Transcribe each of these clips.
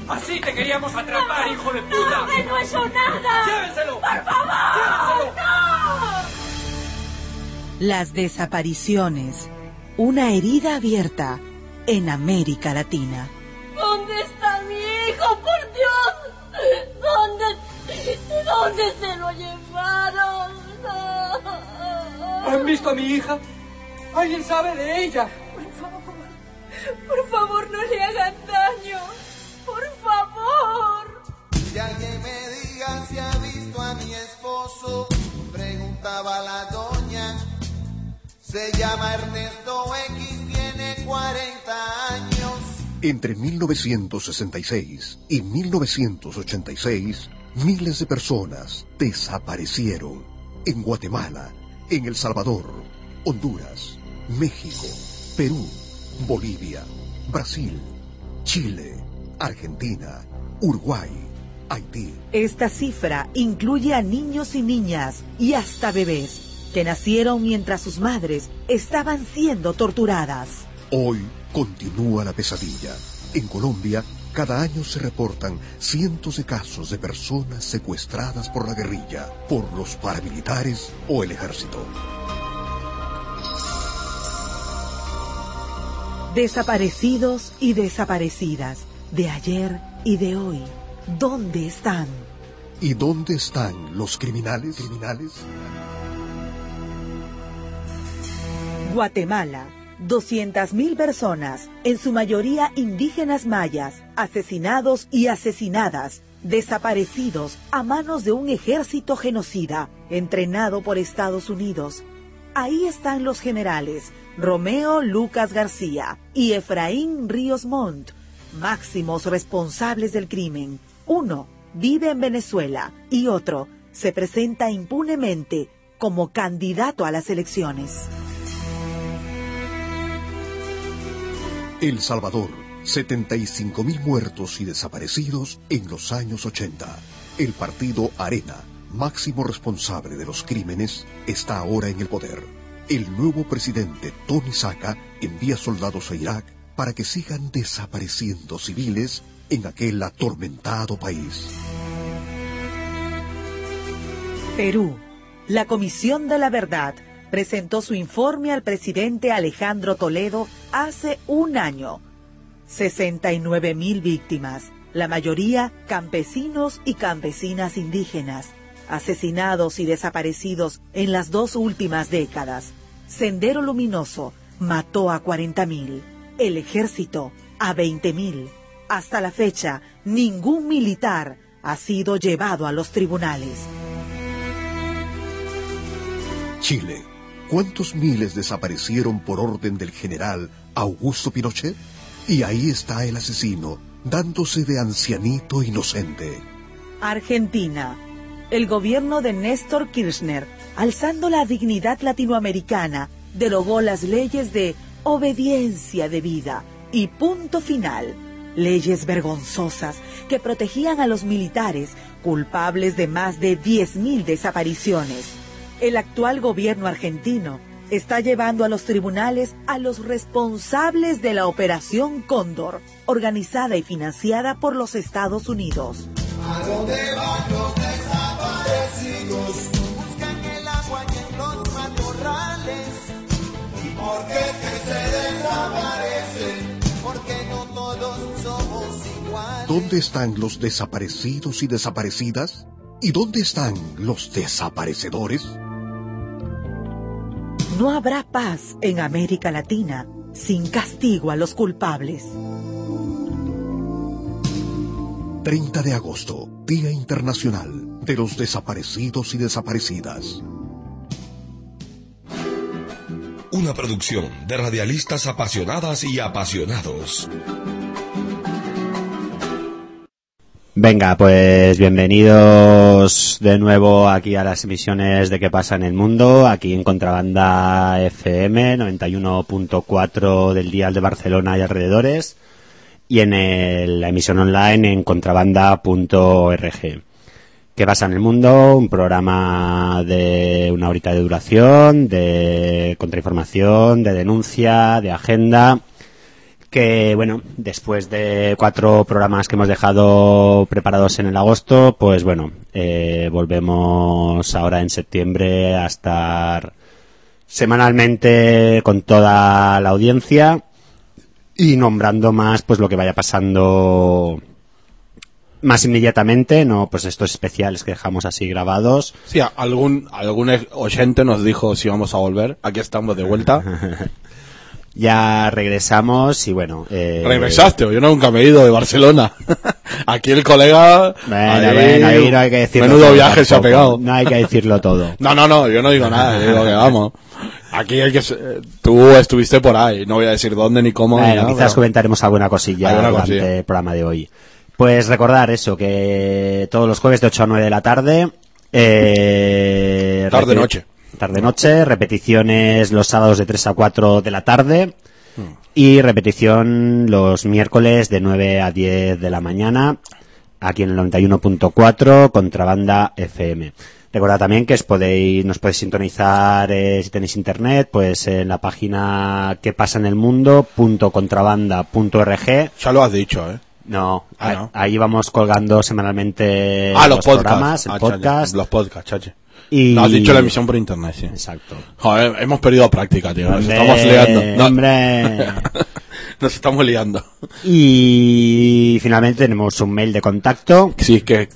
Así te queríamos atrapar, hijo de puta. ¡No, que no he hecho nada! ¡Llévenselo! ¡Por favor! ¡Llévenselo! ¡No! Las desapariciones. Una herida abierta en América Latina. ¿Dónde está mi hijo, por Dios? ¿Dónde se lo llevaron? ¿Han visto a mi hija? ¿Alguien sabe de ella? Por favor, no le hagan daño. Por favor. Que alguien me diga si ha visto a mi esposo, preguntaba la doña. Se llama Ernesto X, tiene 40 años. Entre 1966 y 1986, miles de personas desaparecieron en Guatemala, en El Salvador, Honduras, México, Perú, Bolivia, Brasil, Chile, Argentina, Uruguay, Haití. Esta cifra incluye a niños y niñas y hasta bebés que nacieron mientras sus madres estaban siendo torturadas. Hoy continúa la pesadilla. En Colombia, cada año se reportan cientos de casos de personas secuestradas por la guerrilla, por los paramilitares o el ejército. Desaparecidos y desaparecidas, de ayer y de hoy. ¿Dónde están? ¿Y dónde están los criminales? Guatemala. 200.000 personas, en su mayoría indígenas mayas, asesinados y asesinadas, desaparecidos a manos de un ejército genocida, entrenado por Estados Unidos. Ahí están los generales Romeo Lucas García y Efraín Ríos Montt, máximos responsables del crimen. Uno vive en Venezuela y otro se presenta impunemente como candidato a las elecciones. El Salvador, 75.000 muertos y desaparecidos en los años 80. El partido Arena, máximo responsable de los crímenes, está ahora en el poder. El nuevo presidente Tony Saca envía soldados a Irak para que sigan desapareciendo civiles en aquel atormentado país. Perú. La Comisión de la Verdad presentó su informe al presidente Alejandro Toledo hace un año. 69.000 víctimas, la mayoría campesinos y campesinas indígenas, asesinados y desaparecidos en las 2 últimas décadas. Sendero Luminoso mató a 40.000, el ejército a 20.000. Hasta la fecha, ningún militar ha sido llevado a los tribunales. Chile. ¿Cuántos miles desaparecieron por orden del general Augusto Pinochet? Y ahí está el asesino, dándose de ancianito inocente. Argentina. El gobierno de Néstor Kirchner, alzando la dignidad latinoamericana, derogó las leyes de obediencia debida y punto final. Leyes vergonzosas que protegían a los militares culpables de más de 10.000 desapariciones. El actual gobierno argentino está llevando a los tribunales a los responsables de la Operación Cóndor, organizada y financiada por los Estados Unidos. ¿A dónde van los desaparecidos? Buscan el agua y en los matorrales. ¿Y por qué que se desaparecen? Porque no todos somos iguales. ¿Dónde están los desaparecidos y desaparecidas? ¿Y dónde están los desaparecedores? No habrá paz en América Latina sin castigo a los culpables. 30 de agosto, Día Internacional de los Desaparecidos y Desaparecidas. Una producción de radialistas apasionadas y apasionados. Venga, pues bienvenidos de nuevo aquí a las emisiones de ¿Qué pasa en el mundo? Aquí en Contrabanda FM 91.4 del dial de Barcelona y alrededores, y en la emisión online en contrabanda.org. ¿Qué pasa en el mundo? Un programa de 1 horita de duración, de contrainformación, de denuncia, de agenda, que bueno, después de 4 programas que hemos dejado preparados en el agosto, pues bueno, volvemos ahora en septiembre a estar semanalmente con toda la audiencia y nombrando más pues lo que vaya pasando más inmediatamente, no pues estos especiales que dejamos así grabados. Sí, algún oyente nos dijo si vamos a volver. Aquí estamos de vuelta. Ya regresamos y bueno... ¿Regresaste? Yo nunca me he ido de Barcelona. Aquí el colega... Bueno, ahí no hay que decirlo menudo todo viaje tampoco. se ha pegado. No hay que decirlo todo. No, yo no digo nada. Yo digo que vamos. Aquí tú estuviste por ahí. No voy a decir dónde ni cómo. Bueno, ni nada, quizás pero... comentaremos alguna cosilla durante el programa de hoy. Pues recordar eso, que todos los jueves de 8 a 9 de la tarde... Tarde-noche, repeticiones los sábados de 3 a 4 de la tarde y repetición los miércoles de 9 a 10 de la mañana aquí en el 91.4 Contrabanda FM. Recordad también que nos podéis sintonizar si tenéis internet, pues en la página quepasanelmundo.contrabanda.org. Ya lo has dicho, ¿eh? No, ahí vamos colgando semanalmente los programas, el podcast. Los podcasts, chache. Y... No, has dicho la emisión por internet, sí. Exacto. Joder, hemos perdido práctica, tío. Nos estamos liando. Nos estamos liando. Y finalmente tenemos un mail de contacto. Sí, que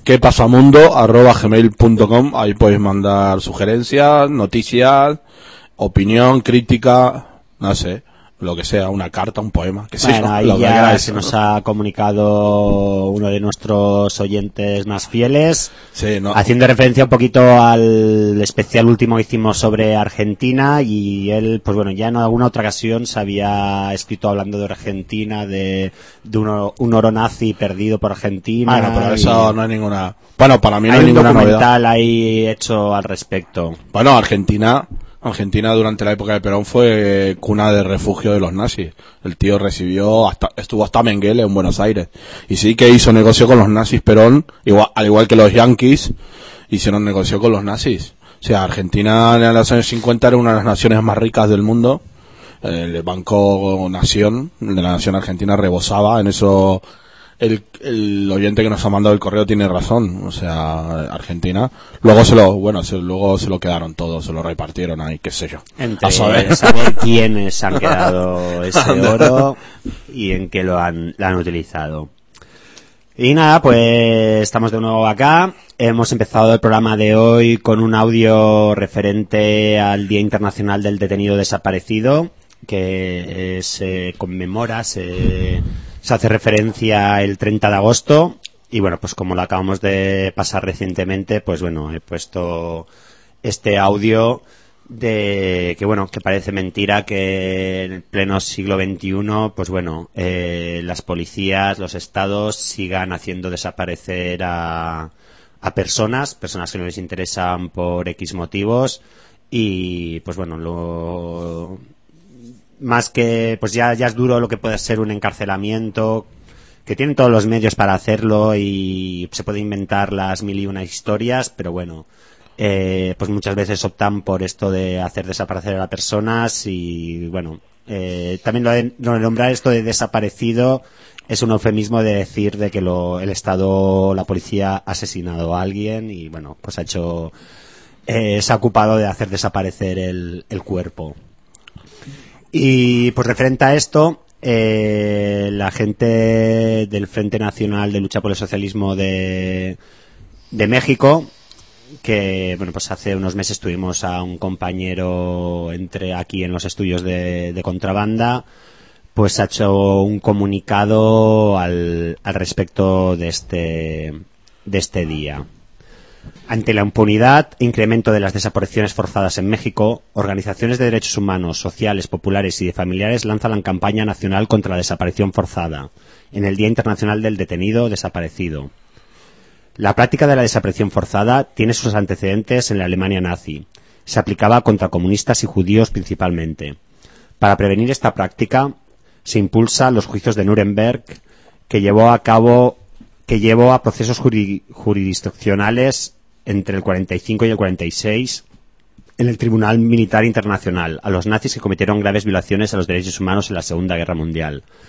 quepasamundo@gmail.com. Ahí podéis mandar sugerencias, noticias, opinión, crítica, no sé, lo que sea, una carta, un poema, que sea. Bueno, ahí ya se nos ha comunicado uno de nuestros oyentes más fieles, sí, haciendo referencia un poquito al especial último que hicimos sobre Argentina, y él, pues bueno, ya en alguna otra ocasión se había escrito hablando de Argentina, de un oro nazi perdido por Argentina. Bueno, pero eso no hay ninguna... Bueno, para mí no hay ninguna novedad. Hay un documental ahí hecho al respecto. Bueno, Argentina durante la época de Perón fue cuna de refugio de los nazis. El tío estuvo hasta Mengele en Buenos Aires. Y sí que hizo negocio con los nazis Perón, al igual que los yanquis, hicieron negocio con los nazis. O sea, Argentina en los años 50 era una de las naciones más ricas del mundo. El Banco Nación, de la Nación Argentina, rebosaba en eso. El oyente que nos ha mandado el correo tiene razón, o sea, Argentina. Luego se lo quedaron todos, se lo repartieron ahí, qué sé yo. Entre saber quiénes han quedado ese oro y en qué lo han utilizado. Y nada, pues estamos de nuevo acá. Hemos empezado el programa de hoy con un audio referente al Día Internacional del Detenido Desaparecido, que se conmemora, se hace referencia el 30 de agosto y bueno, pues como lo acabamos de pasar recientemente, pues bueno, he puesto este audio de que bueno, que parece mentira que en el pleno siglo XXI, pues bueno, las policías, los estados sigan haciendo desaparecer a personas que no les interesan por X motivos y pues bueno, más que, pues ya es duro lo que puede ser un encarcelamiento, que tienen todos los medios para hacerlo y se puede inventar las 1001 historias, pero bueno, pues muchas veces optan por esto de hacer desaparecer a las personas y bueno, también lo de nombrar esto de desaparecido es un eufemismo de decir de que el Estado, la policía ha asesinado a alguien y bueno, pues se ha ocupado de hacer desaparecer el cuerpo. Y pues referente a esto, la gente del Frente Nacional de Lucha por el Socialismo de México, que bueno, pues hace unos meses tuvimos a un compañero aquí en los estudios de Contrabanda, pues ha hecho un comunicado al respecto de este día. Ante la impunidad e incremento de las desapariciones forzadas en México, organizaciones de derechos humanos, sociales, populares y de familiares lanzan la campaña nacional contra la desaparición forzada, en el Día Internacional del Detenido Desaparecido. La práctica de la desaparición forzada tiene sus antecedentes en la Alemania nazi. Se aplicaba contra comunistas y judíos principalmente. Para prevenir esta práctica, se impulsan los juicios de Nuremberg, que llevó a procesos jurisdiccionales entre el 45 y el 46 en el Tribunal Militar Internacional a los nazis que cometieron graves violaciones a los derechos humanos en la Segunda Guerra Mundial.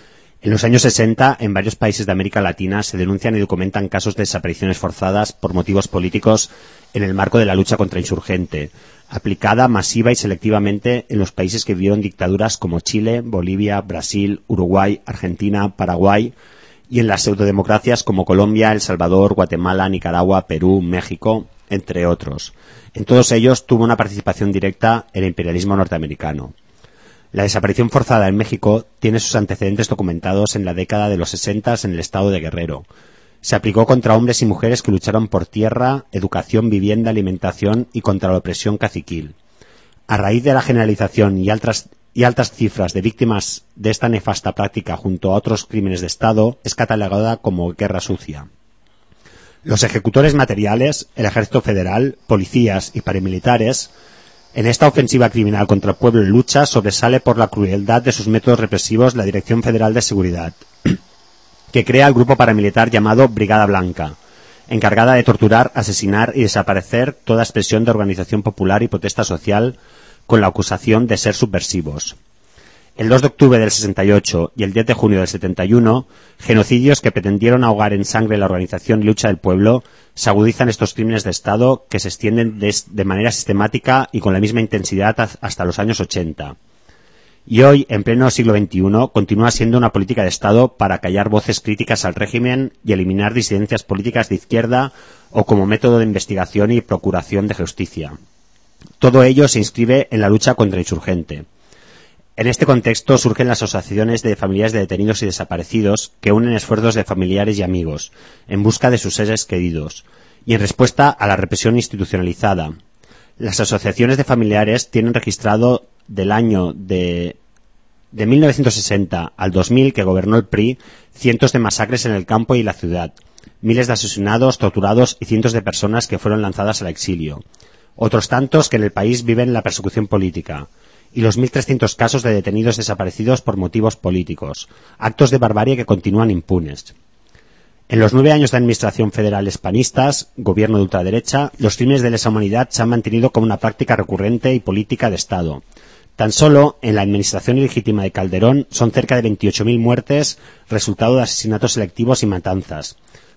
En los años 60, en varios países de América Latina se denuncian y documentan casos de desapariciones forzadas por motivos políticos en el marco de la lucha contra insurgente, aplicada masiva y selectivamente en los países que vivieron dictaduras como Chile, Bolivia, Brasil, Uruguay, Argentina, Paraguay, y en las pseudodemocracias como Colombia, El Salvador, Guatemala, Nicaragua, Perú, México, entre otros. En todos ellos tuvo una participación directa el imperialismo norteamericano. La desaparición forzada en México tiene sus antecedentes documentados en la década de los 60 en el estado de Guerrero. Se aplicó contra hombres y mujeres que lucharon por tierra, educación, vivienda, alimentación y contra la opresión caciquil. A raíz de la generalización y altas cifras de víctimas de esta nefasta práctica junto a otros crímenes de Estado, es catalogada como guerra sucia. Los ejecutores materiales, el Ejército Federal, policías y paramilitares, en esta ofensiva criminal contra el pueblo en lucha sobresale por la crueldad de sus métodos represivos la Dirección Federal de Seguridad, que crea el grupo paramilitar llamado Brigada Blanca, encargada de torturar, asesinar y desaparecer toda expresión de organización popular y protesta social con la acusación de ser subversivos. El 2 de octubre del 68 y el 10 de junio del 71, genocidios que pretendieron ahogar en sangre la organización y lucha del pueblo, se agudizan estos crímenes de Estado que se extienden de manera sistemática y con la misma intensidad hasta los años 80. Y hoy, en pleno siglo XXI, continúa siendo una política de Estado para callar voces críticas al régimen y eliminar disidencias políticas de izquierda o como método de investigación y procuración de justicia. Todo ello se inscribe en la lucha contra el insurgente. En este contexto surgen las asociaciones de familiares de detenidos y desaparecidos que unen esfuerzos de familiares y amigos en busca de sus seres queridos y en respuesta a la represión institucionalizada. Las asociaciones de familiares tienen registrado del año de 1960 al 2000 que gobernó el PRI cientos de masacres en el campo y la ciudad, miles de asesinados, torturados y cientos de personas que fueron lanzadas al exilio. Otros tantos que en el país viven la persecución política. Y los 1.300 casos de detenidos desaparecidos por motivos políticos, actos de barbarie que continúan impunes. En los 9 años de administración federal hispanistas, gobierno de ultraderecha, los crímenes de lesa humanidad se han mantenido como una práctica recurrente y política de Estado. Tan solo en la administración ilegítima de Calderón son cerca de 28.000 muertes, resultado de asesinatos selectivos y matanzas,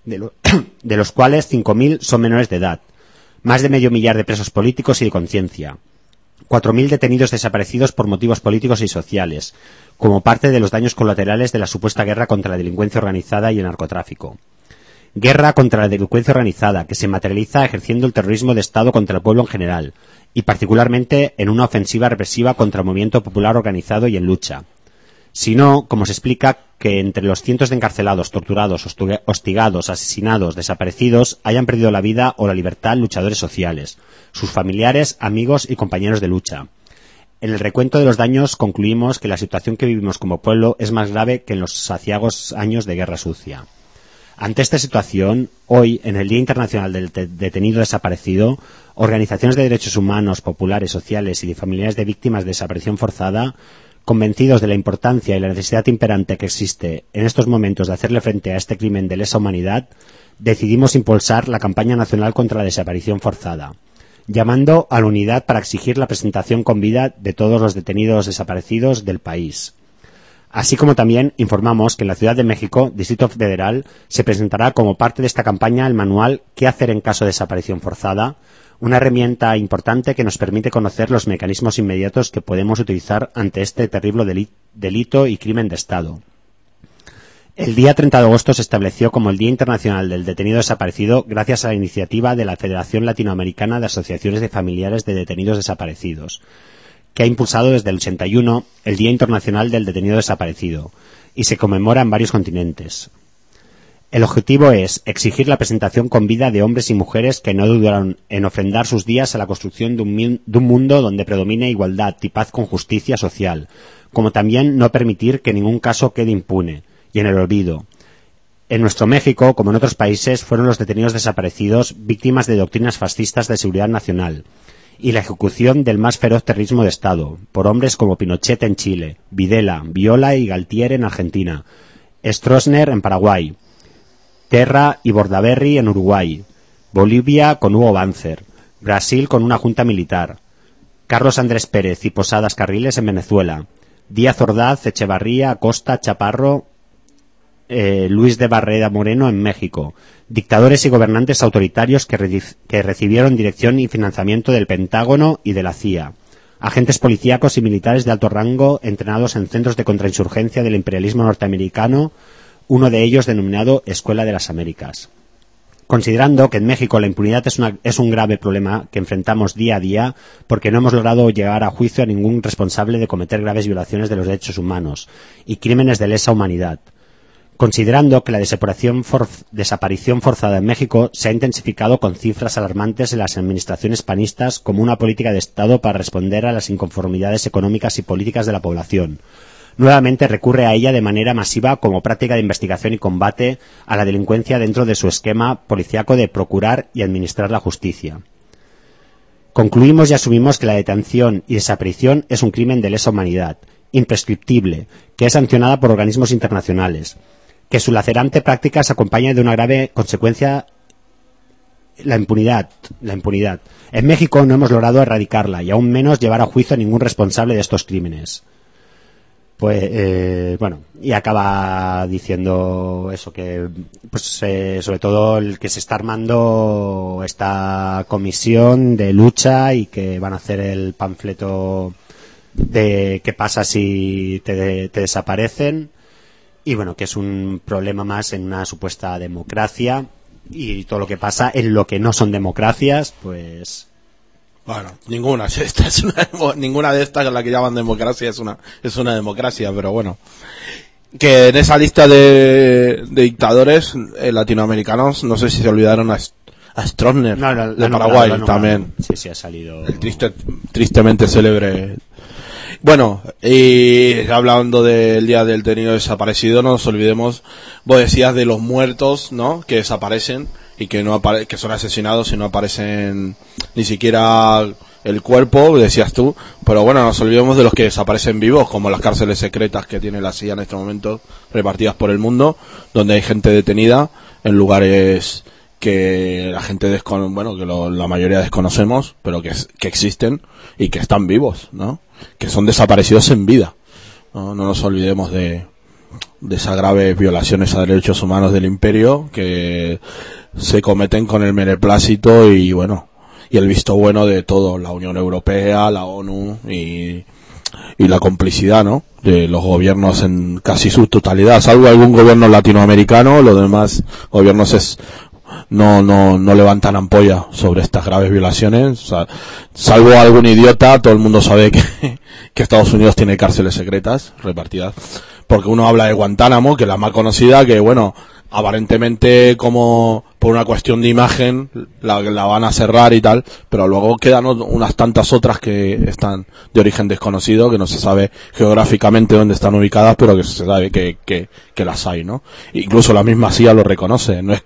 de los cuales 5.000 son menores de edad, más de medio millar de presos políticos y de conciencia. 4.000 detenidos desaparecidos por motivos políticos y sociales, como parte de los daños colaterales de la supuesta guerra contra la delincuencia organizada y el narcotráfico. Guerra contra la delincuencia organizada, que se materializa ejerciendo el terrorismo de Estado contra el pueblo en general, y particularmente en una ofensiva represiva contra el movimiento popular organizado y en lucha. Sino, como se explica, que entre los cientos de encarcelados, torturados, hostigados, asesinados, desaparecidos, hayan perdido la vida o la libertad luchadores sociales, sus familiares, amigos y compañeros de lucha. En el recuento de los daños concluimos que la situación que vivimos como pueblo es más grave que en los aciagos años de guerra sucia. Ante esta situación, hoy, en el Día Internacional del Detenido Desaparecido, organizaciones de derechos humanos, populares, sociales y de familiares de víctimas de desaparición forzada, convencidos de la importancia y la necesidad imperante que existe en estos momentos de hacerle frente a este crimen de lesa humanidad, decidimos impulsar la campaña nacional contra la desaparición forzada, llamando a la unidad para exigir la presentación con vida de todos los detenidos desaparecidos del país. Así como también informamos que en la Ciudad de México, Distrito Federal, se presentará como parte de esta campaña el manual ¿Qué hacer en caso de desaparición forzada?, una herramienta importante que nos permite conocer los mecanismos inmediatos que podemos utilizar ante este terrible delito y crimen de Estado. El día 30 de agosto se estableció como el Día Internacional del Detenido Desaparecido gracias a la iniciativa de la Federación Latinoamericana de Asociaciones de Familiares de Detenidos Desaparecidos, que ha impulsado desde el 81 el Día Internacional del Detenido Desaparecido, y se conmemora en varios continentes. El objetivo es exigir la presentación con vida de hombres y mujeres que no dudaron en ofrendar sus días a la construcción de un mundo donde predomine igualdad y paz con justicia social, como también no permitir que ningún caso quede impune y en el olvido. En nuestro México, como en otros países, fueron los detenidos desaparecidos víctimas de doctrinas fascistas de seguridad nacional y la ejecución del más feroz terrorismo de Estado, por hombres como Pinochet en Chile, Videla, Viola y Galtier en Argentina, Stroessner en Paraguay, Terra y Bordaberry en Uruguay, Bolivia con Hugo Banzer, Brasil con una junta militar, Carlos Andrés Pérez y Posadas Carriles en Venezuela, Díaz Ordaz, Echevarría, Acosta, Chaparro Luis de Barreda Moreno en México. Dictadores y gobernantes autoritarios que recibieron dirección y financiamiento del Pentágono y de la CIA. Agentes policíacos y militares de alto rango entrenados en centros de contrainsurgencia del imperialismo norteamericano, uno de ellos denominado Escuela de las Américas. Considerando que en México la impunidad es un grave problema que enfrentamos día a día porque no hemos logrado llegar a juicio a ningún responsable de cometer graves violaciones de los derechos humanos y crímenes de lesa humanidad. Considerando que la desaparición forzada en México se ha intensificado con cifras alarmantes en las administraciones panistas como una política de Estado para responder a las inconformidades económicas y políticas de la población. Nuevamente recurre a ella de manera masiva como práctica de investigación y combate a la delincuencia dentro de su esquema policíaco de procurar y administrar la justicia. Concluimos y asumimos que la detención y desaparición es un crimen de lesa humanidad, imprescriptible, que es sancionada por organismos internacionales, que su lacerante práctica se acompaña de una grave consecuencia, la impunidad. En México no hemos logrado erradicarla y aún menos llevar a juicio a ningún responsable de estos crímenes. Pues bueno, y acaba diciendo eso, que pues sobre todo el que se está armando esta comisión de lucha y que van a hacer el panfleto de qué pasa si te desaparecen, y bueno, que es un problema más en una supuesta democracia, y todo lo que pasa en lo que no son democracias, pues bueno, ninguna de estas, la que llaman democracia, es una democracia, pero bueno. Que en esa lista de dictadores latinoamericanos, no sé si se olvidaron a Stroessner, de Paraguay, también. Sí, ha salido. El tristemente célebre. Bueno, y hablando del Día del Detenido Desaparecido, no nos olvidemos, vos decías de los muertos, ¿no?, que desaparecen y que que son asesinados y no aparecen ni siquiera el cuerpo, decías tú, pero bueno, no nos olvidemos de los que desaparecen vivos, como las cárceles secretas que tiene la CIA en este momento repartidas por el mundo, donde hay gente detenida en lugares que la gente la mayoría desconocemos, pero que existen y que están vivos, ¿no?, que son desaparecidos en vida. No nos olvidemos de esas graves violaciones a derechos humanos del imperio que se cometen con el beneplácito y el visto bueno de todo, la Unión Europea, la ONU y la complicidad, ¿no?, de los gobiernos en casi su totalidad, salvo algún gobierno latinoamericano. Los demás gobiernos no levantan ampolla sobre estas graves violaciones, o sea, salvo algún idiota. Todo el mundo sabe que Estados Unidos tiene cárceles secretas repartidas, porque uno habla de Guantánamo, que es la más conocida, que aparentemente como por una cuestión de imagen la van a cerrar y tal, pero luego quedan unas tantas otras que están de origen desconocido, que no se sabe geográficamente dónde están ubicadas, pero que se sabe que las hay, ¿no? Incluso la misma CIA lo reconoce. No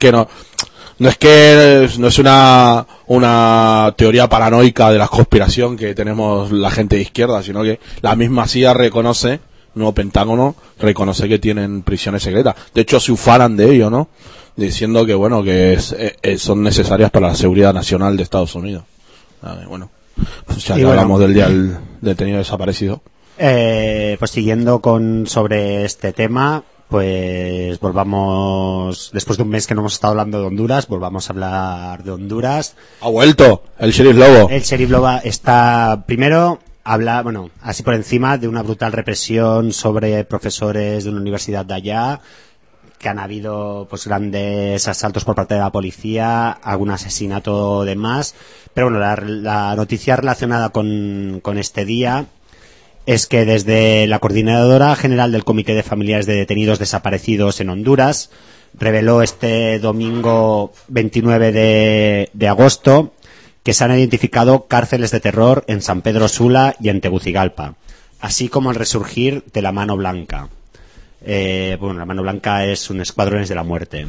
es una teoría paranoica de la conspiración que tenemos la gente de izquierda, sino que la misma CIA reconoce, el nuevo Pentágono reconoce que tienen prisiones secretas. De hecho, se ufanan de ello, ¿no?, diciendo que son necesarias para la seguridad nacional de Estados Unidos. Pues ya que hablamos del Día del Detenido Desaparecido. Pues siguiendo sobre este tema, pues volvamos, después de un mes que no hemos estado hablando de Honduras, volvamos a hablar de Honduras. Ha vuelto el Sheriff Lobo. El Sheriff Lobo está, primero, habla, así por encima, de una brutal represión sobre profesores de una universidad de allá, que han habido pues grandes asaltos por parte de la policía, algún asesinato de más, pero la noticia relacionada con este día es que desde la Coordinadora General del Comité de Familiares de Detenidos Desaparecidos en Honduras reveló este domingo 29 de agosto que se han identificado cárceles de terror en San Pedro Sula y en Tegucigalpa, así como el resurgir de la Mano Blanca. La Mano Blanca es un escuadrones de la muerte.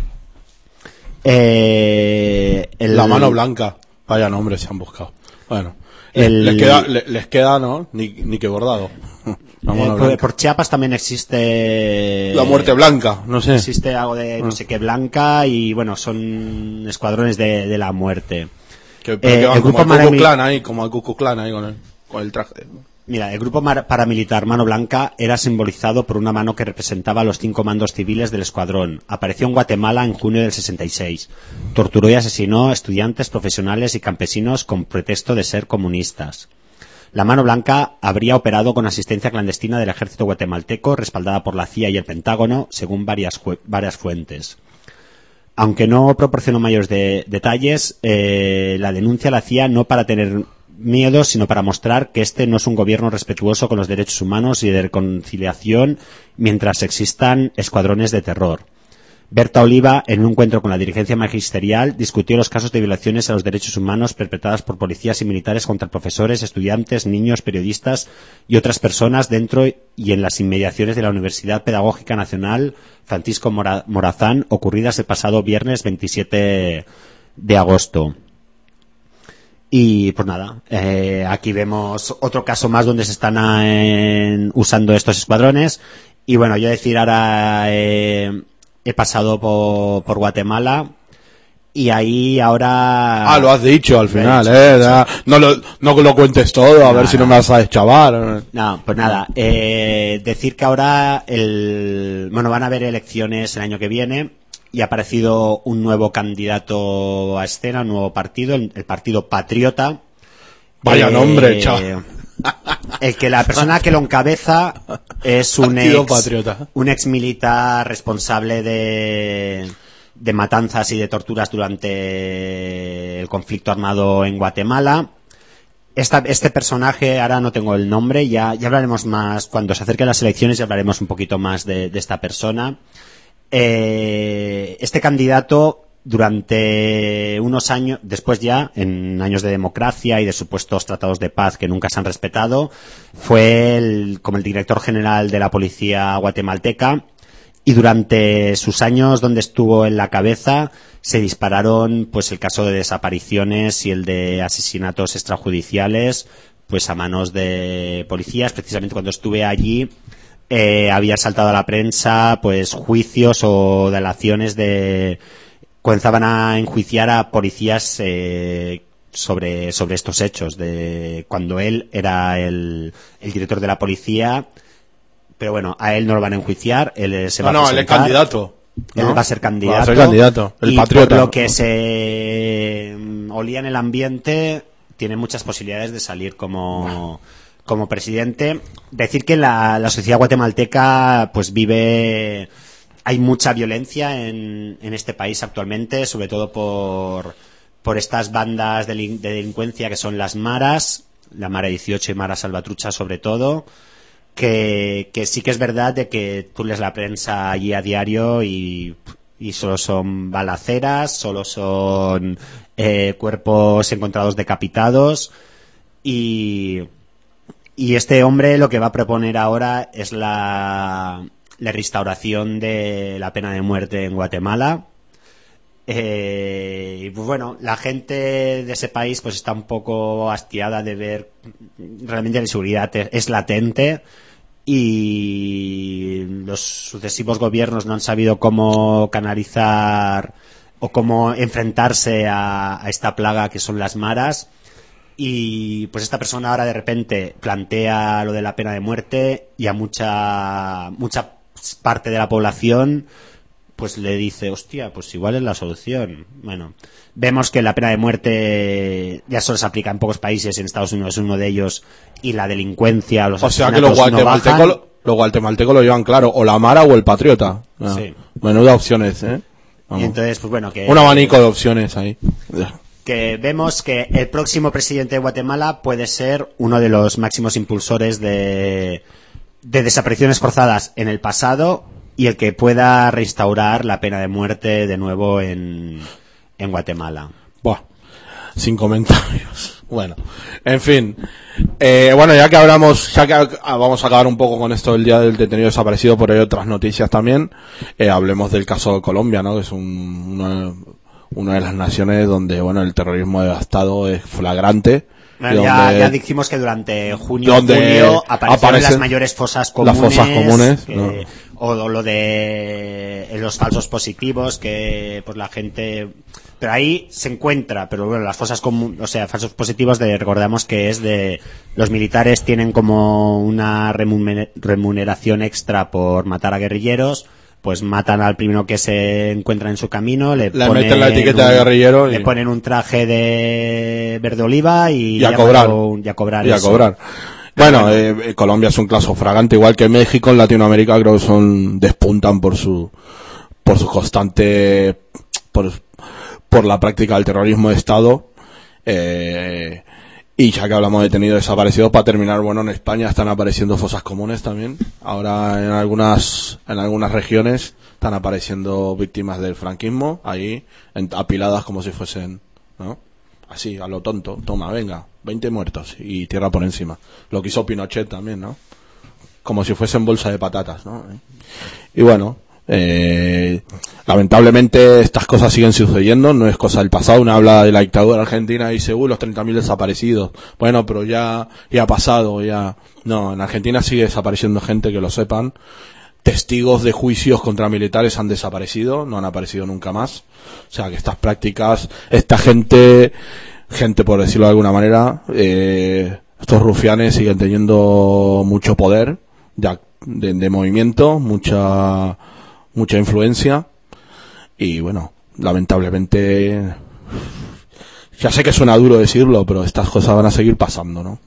La Mano Blanca, vaya nombre se han buscado. Bueno, les queda, ¿no?, ni que bordado. Por Chiapas también existe la Muerte Blanca, no sé. Existe algo de no sé qué blanca y son escuadrones de la muerte. Que van el grupo como el Ku Klux Klan ahí con el traje. Mira, el grupo paramilitar Mano Blanca era simbolizado por una mano que representaba a los 5 mandos civiles del escuadrón. Apareció en Guatemala en junio del 66. Torturó y asesinó a estudiantes, profesionales y campesinos con pretexto de ser comunistas. La Mano Blanca habría operado con asistencia clandestina del ejército guatemalteco, respaldada por la CIA y el Pentágono, según varias fuentes. Aunque no proporcionó mayores detalles, la denuncia la hacía no para tener miedo, sino para mostrar que este no es un gobierno respetuoso con los derechos humanos y de reconciliación mientras existan escuadrones de terror. Berta Oliva, en un encuentro con la dirigencia magisterial, discutió los casos de violaciones a los derechos humanos perpetradas por policías y militares contra profesores, estudiantes, niños, periodistas y otras personas dentro y en las inmediaciones de la Universidad Pedagógica Nacional Francisco Morazán, ocurridas el pasado viernes 27 de agosto. Y pues nada, aquí vemos otro caso más donde se están usando estos escuadrones. Y bueno, yo decir ahora he pasado por Guatemala y ahí ahora... Lo has dicho al final, no lo cuentes todo, a ver si no me vas a deschavar. No, pues nada, decir que ahora van a haber elecciones el año que viene. Y ha aparecido un nuevo candidato a escena, un nuevo partido, el Partido Patriota. Vaya nombre, chaval. La persona que lo encabeza es un ex militar responsable de matanzas y de torturas durante el conflicto armado en Guatemala. Este personaje, ahora no tengo el nombre, ya hablaremos más, cuando se acerquen las elecciones ya hablaremos un poquito más de esta persona. Este candidato durante unos años, después ya, en años de democracia y de supuestos tratados de paz que nunca se han respetado, fue como el director general de la policía guatemalteca, y durante sus años donde estuvo en la cabeza se dispararon pues el caso de desapariciones y el de asesinatos extrajudiciales pues a manos de policías. Precisamente cuando estuve allí había saltado a la prensa pues juicios o delaciones comenzaban a enjuiciar a policías sobre estos hechos de cuando él era el director de la policía, pero bueno, a él no lo van a enjuiciar, él se va a presentar. Él es candidato. Él va a ser candidato. Va a ser candidato, el patriota. Por lo que se olía en el ambiente, tiene muchas posibilidades de salir como presidente. Decir que la sociedad guatemalteca pues hay mucha violencia en este país actualmente, sobre todo por estas bandas de delincuencia que son las maras, la Mara 18 y Mara Salvatrucha sobre todo, que sí que es verdad de que tú lees la prensa allí a diario y solo son balaceras, solo son cuerpos encontrados decapitados y este hombre lo que va a proponer ahora es la restauración de la pena de muerte en Guatemala. Y pues bueno, la gente de ese país pues está un poco hastiada de ver realmente la inseguridad es latente y los sucesivos gobiernos no han sabido cómo canalizar o cómo enfrentarse a esta plaga que son las maras. Y pues esta persona ahora de repente plantea lo de la pena de muerte y a mucha parte de la población pues le dice, hostia, pues igual es la solución. Bueno, vemos que la pena de muerte ya solo se aplica en pocos países, en Estados Unidos es uno de ellos, y la delincuencia, los asesinatos no bajan. Los guatemaltecos lo llevan claro, o la Mara o el Patriota. Sí. Menuda opciones, Y entonces, pues bueno, que... un abanico de opciones ahí. Que vemos que el próximo presidente de Guatemala puede ser uno de los máximos impulsores de desapariciones forzadas en el pasado y el que pueda restaurar la pena de muerte de nuevo en Guatemala. Buah, sin comentarios. Bueno, en fin. Ya que vamos a acabar un poco con esto del Día del Detenido Desaparecido, por ahí otras noticias también. Hablemos del caso de Colombia, ¿no? Que es una de las naciones donde, el terrorismo devastado es flagrante. Ya dijimos que durante junio y julio aparecen las mayores fosas comunes. Las fosas comunes. O lo de los falsos positivos, que pues la gente... Pero ahí se encuentra, pero bueno, las fosas comunes, o sea, falsos positivos, recordamos que es de... Los militares tienen como una remuneración extra por matar a guerrilleros, pues matan al primero que se encuentra en su camino, le meten la etiqueta de guerrillero le ponen un traje de verde oliva y a cobrar. Bueno, Colombia es un caso fragante, igual que México. En Latinoamérica creo que despuntan por su constante, por la práctica del terrorismo de Estado. Y ya que hablamos de detenidos desaparecidos, para terminar, bueno, en España están apareciendo fosas comunes también. Ahora en algunas regiones están apareciendo víctimas del franquismo, ahí apiladas como si fuesen, ¿no? Así, a lo tonto. Toma, venga, 20 muertos y tierra por encima. Lo que hizo Pinochet también, ¿no? Como si fuesen bolsa de patatas, ¿no? Y bueno, lamentablemente estas cosas siguen sucediendo, no es cosa del pasado. Uno habla de la dictadura argentina y dice, los 30.000 desaparecidos. Bueno, pero ya ha pasado, ya... No, en Argentina sigue desapareciendo gente, que lo sepan. Testigos de juicios contra militares han desaparecido, no han aparecido nunca más. O sea que estas prácticas, esta gente por decirlo de alguna manera, estos rufianes siguen teniendo mucho poder de movimiento, mucha influencia, y bueno, lamentablemente, ya sé que suena duro decirlo, pero estas cosas van a seguir pasando, ¿no?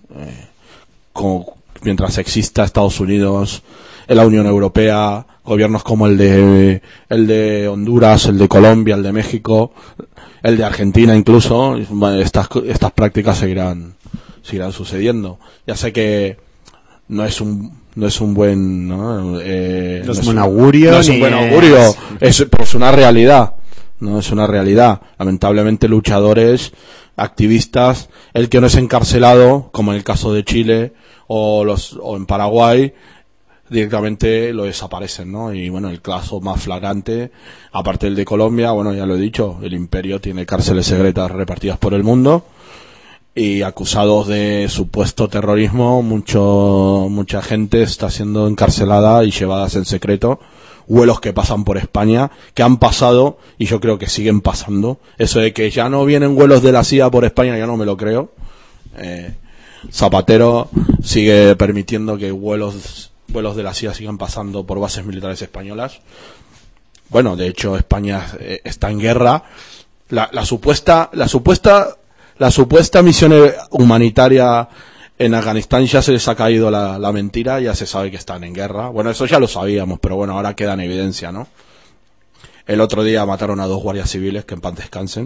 Mientras exista Estados Unidos, en la Unión Europea, gobiernos como el de Honduras, el de Colombia, el de México, el de Argentina incluso, estas prácticas seguirán sucediendo. Ya sé que no es un buen, ¿no? No es buen augurio. No es un buen augurio, pero es una realidad. No es una realidad. Lamentablemente luchadores, activistas, el que no es encarcelado, como en el caso de Chile o en Paraguay, directamente lo desaparecen, ¿no? Y bueno, el caso más flagrante, aparte del de Colombia, bueno, ya lo he dicho, el Imperio tiene cárceles secretas repartidas por el mundo, y acusados de supuesto terrorismo, mucha gente está siendo encarcelada y llevadas en secreto. Vuelos que pasan por España, que han pasado, y yo creo que siguen pasando. Eso de que ya no vienen vuelos de la CIA por España, ya no me lo creo. Zapatero sigue permitiendo que vuelos de la CIA sigan pasando por bases militares españolas. Bueno, de hecho España está en guerra. La supuesta misión humanitaria en Afganistán, ya se les ha caído la mentira, ya se sabe que están en guerra. Bueno, eso ya lo sabíamos, pero bueno, ahora queda en evidencia, ¿no? El otro día mataron a 2 guardias civiles, que en paz descansen.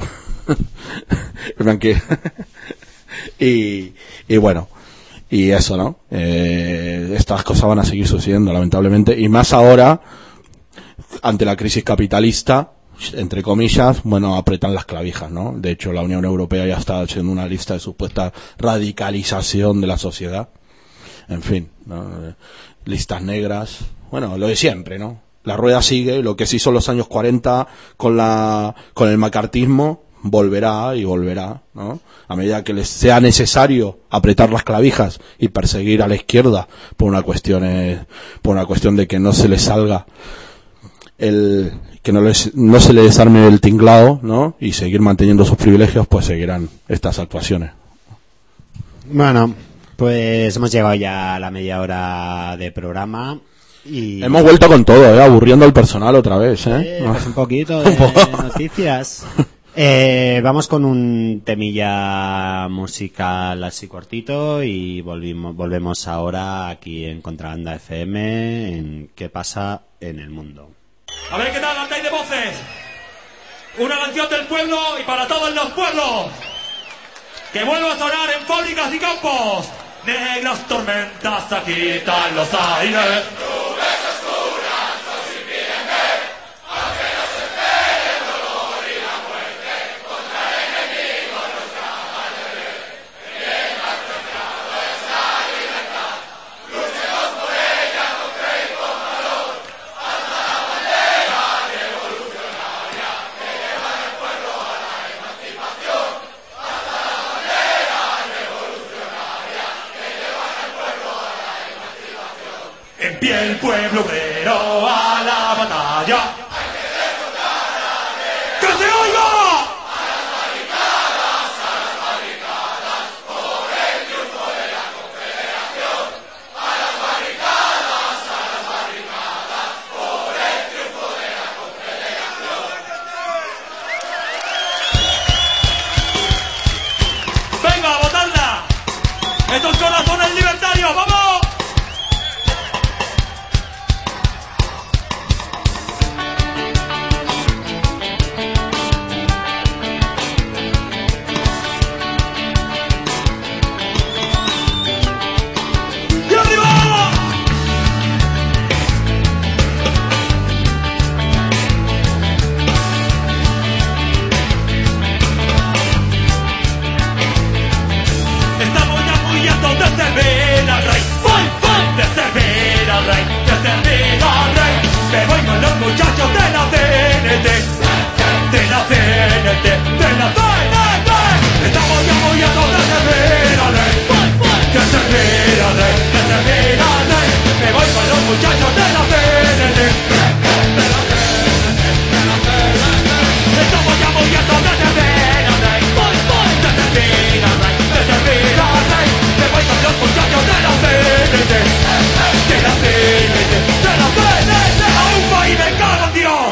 y bueno, y eso, ¿no? Estas cosas van a seguir sucediendo, lamentablemente, y más ahora, ante la crisis capitalista, entre comillas, bueno, apretan las clavijas, ¿no? De hecho, la Unión Europea ya está haciendo una lista de supuesta radicalización de la sociedad. En fin, ¿no? Listas negras. Bueno, lo de siempre, ¿no? La rueda sigue, lo que se hizo en los años 40 con el macartismo, volverá y volverá, ¿no? A medida que les sea necesario apretar las clavijas y perseguir a la izquierda por una cuestión de que no se les salga que no se les desarme el tinglado, ¿no? Y seguir manteniendo sus privilegios, pues seguirán estas actuaciones. Bueno, pues hemos llegado ya a la media hora de programa y hemos vuelto con todo, aburriendo al personal otra vez, pues un poquito de noticias. Vamos con un temilla musical así cortito y volvemos ahora aquí en Contrabanda FM en ¿Qué pasa en el mundo? A ver qué tal andáis de voces. Una canción del pueblo y para todos los pueblos. Que vuelva a sonar en fábricas y campos. Negras tormentas agitan los aires. Nubes oscuras nos impiden ver. Aunque nos espere el dolor y la muerte. Contra el enemigo nos llaman de ver. El bien más preciado es la libertad. Luchemos por ella con fe y con valor. Hasta la bandera revolucionaria que lleva al pueblo a la emancipación. Hasta la bandera revolucionaria que lleva al pueblo a la emancipación. En pie el pueblo obrero a la batalla. ¡Que se oiga! ¡Venga, a votarla! ¡Estos corazones libertarios, vamos! ¡Y arriba! Estamos ya muy hartos de servir al rey. De servir al rey, de servir al rey. Me voy con los muchachos de la CNT. De la CNT, de la CNT. Estamos ya muy hartos de servir al rey. De servir al rey, de servir al rey. Me voy con los muchachos de la CNT. De la CNT, de la CNT. Estamos ya muy hartos de servir al rey. De servir al rey, de servir al rey. Me voy con los muchachos de la CNT. De la CNT, de la CNT. A un país me cago en Dios.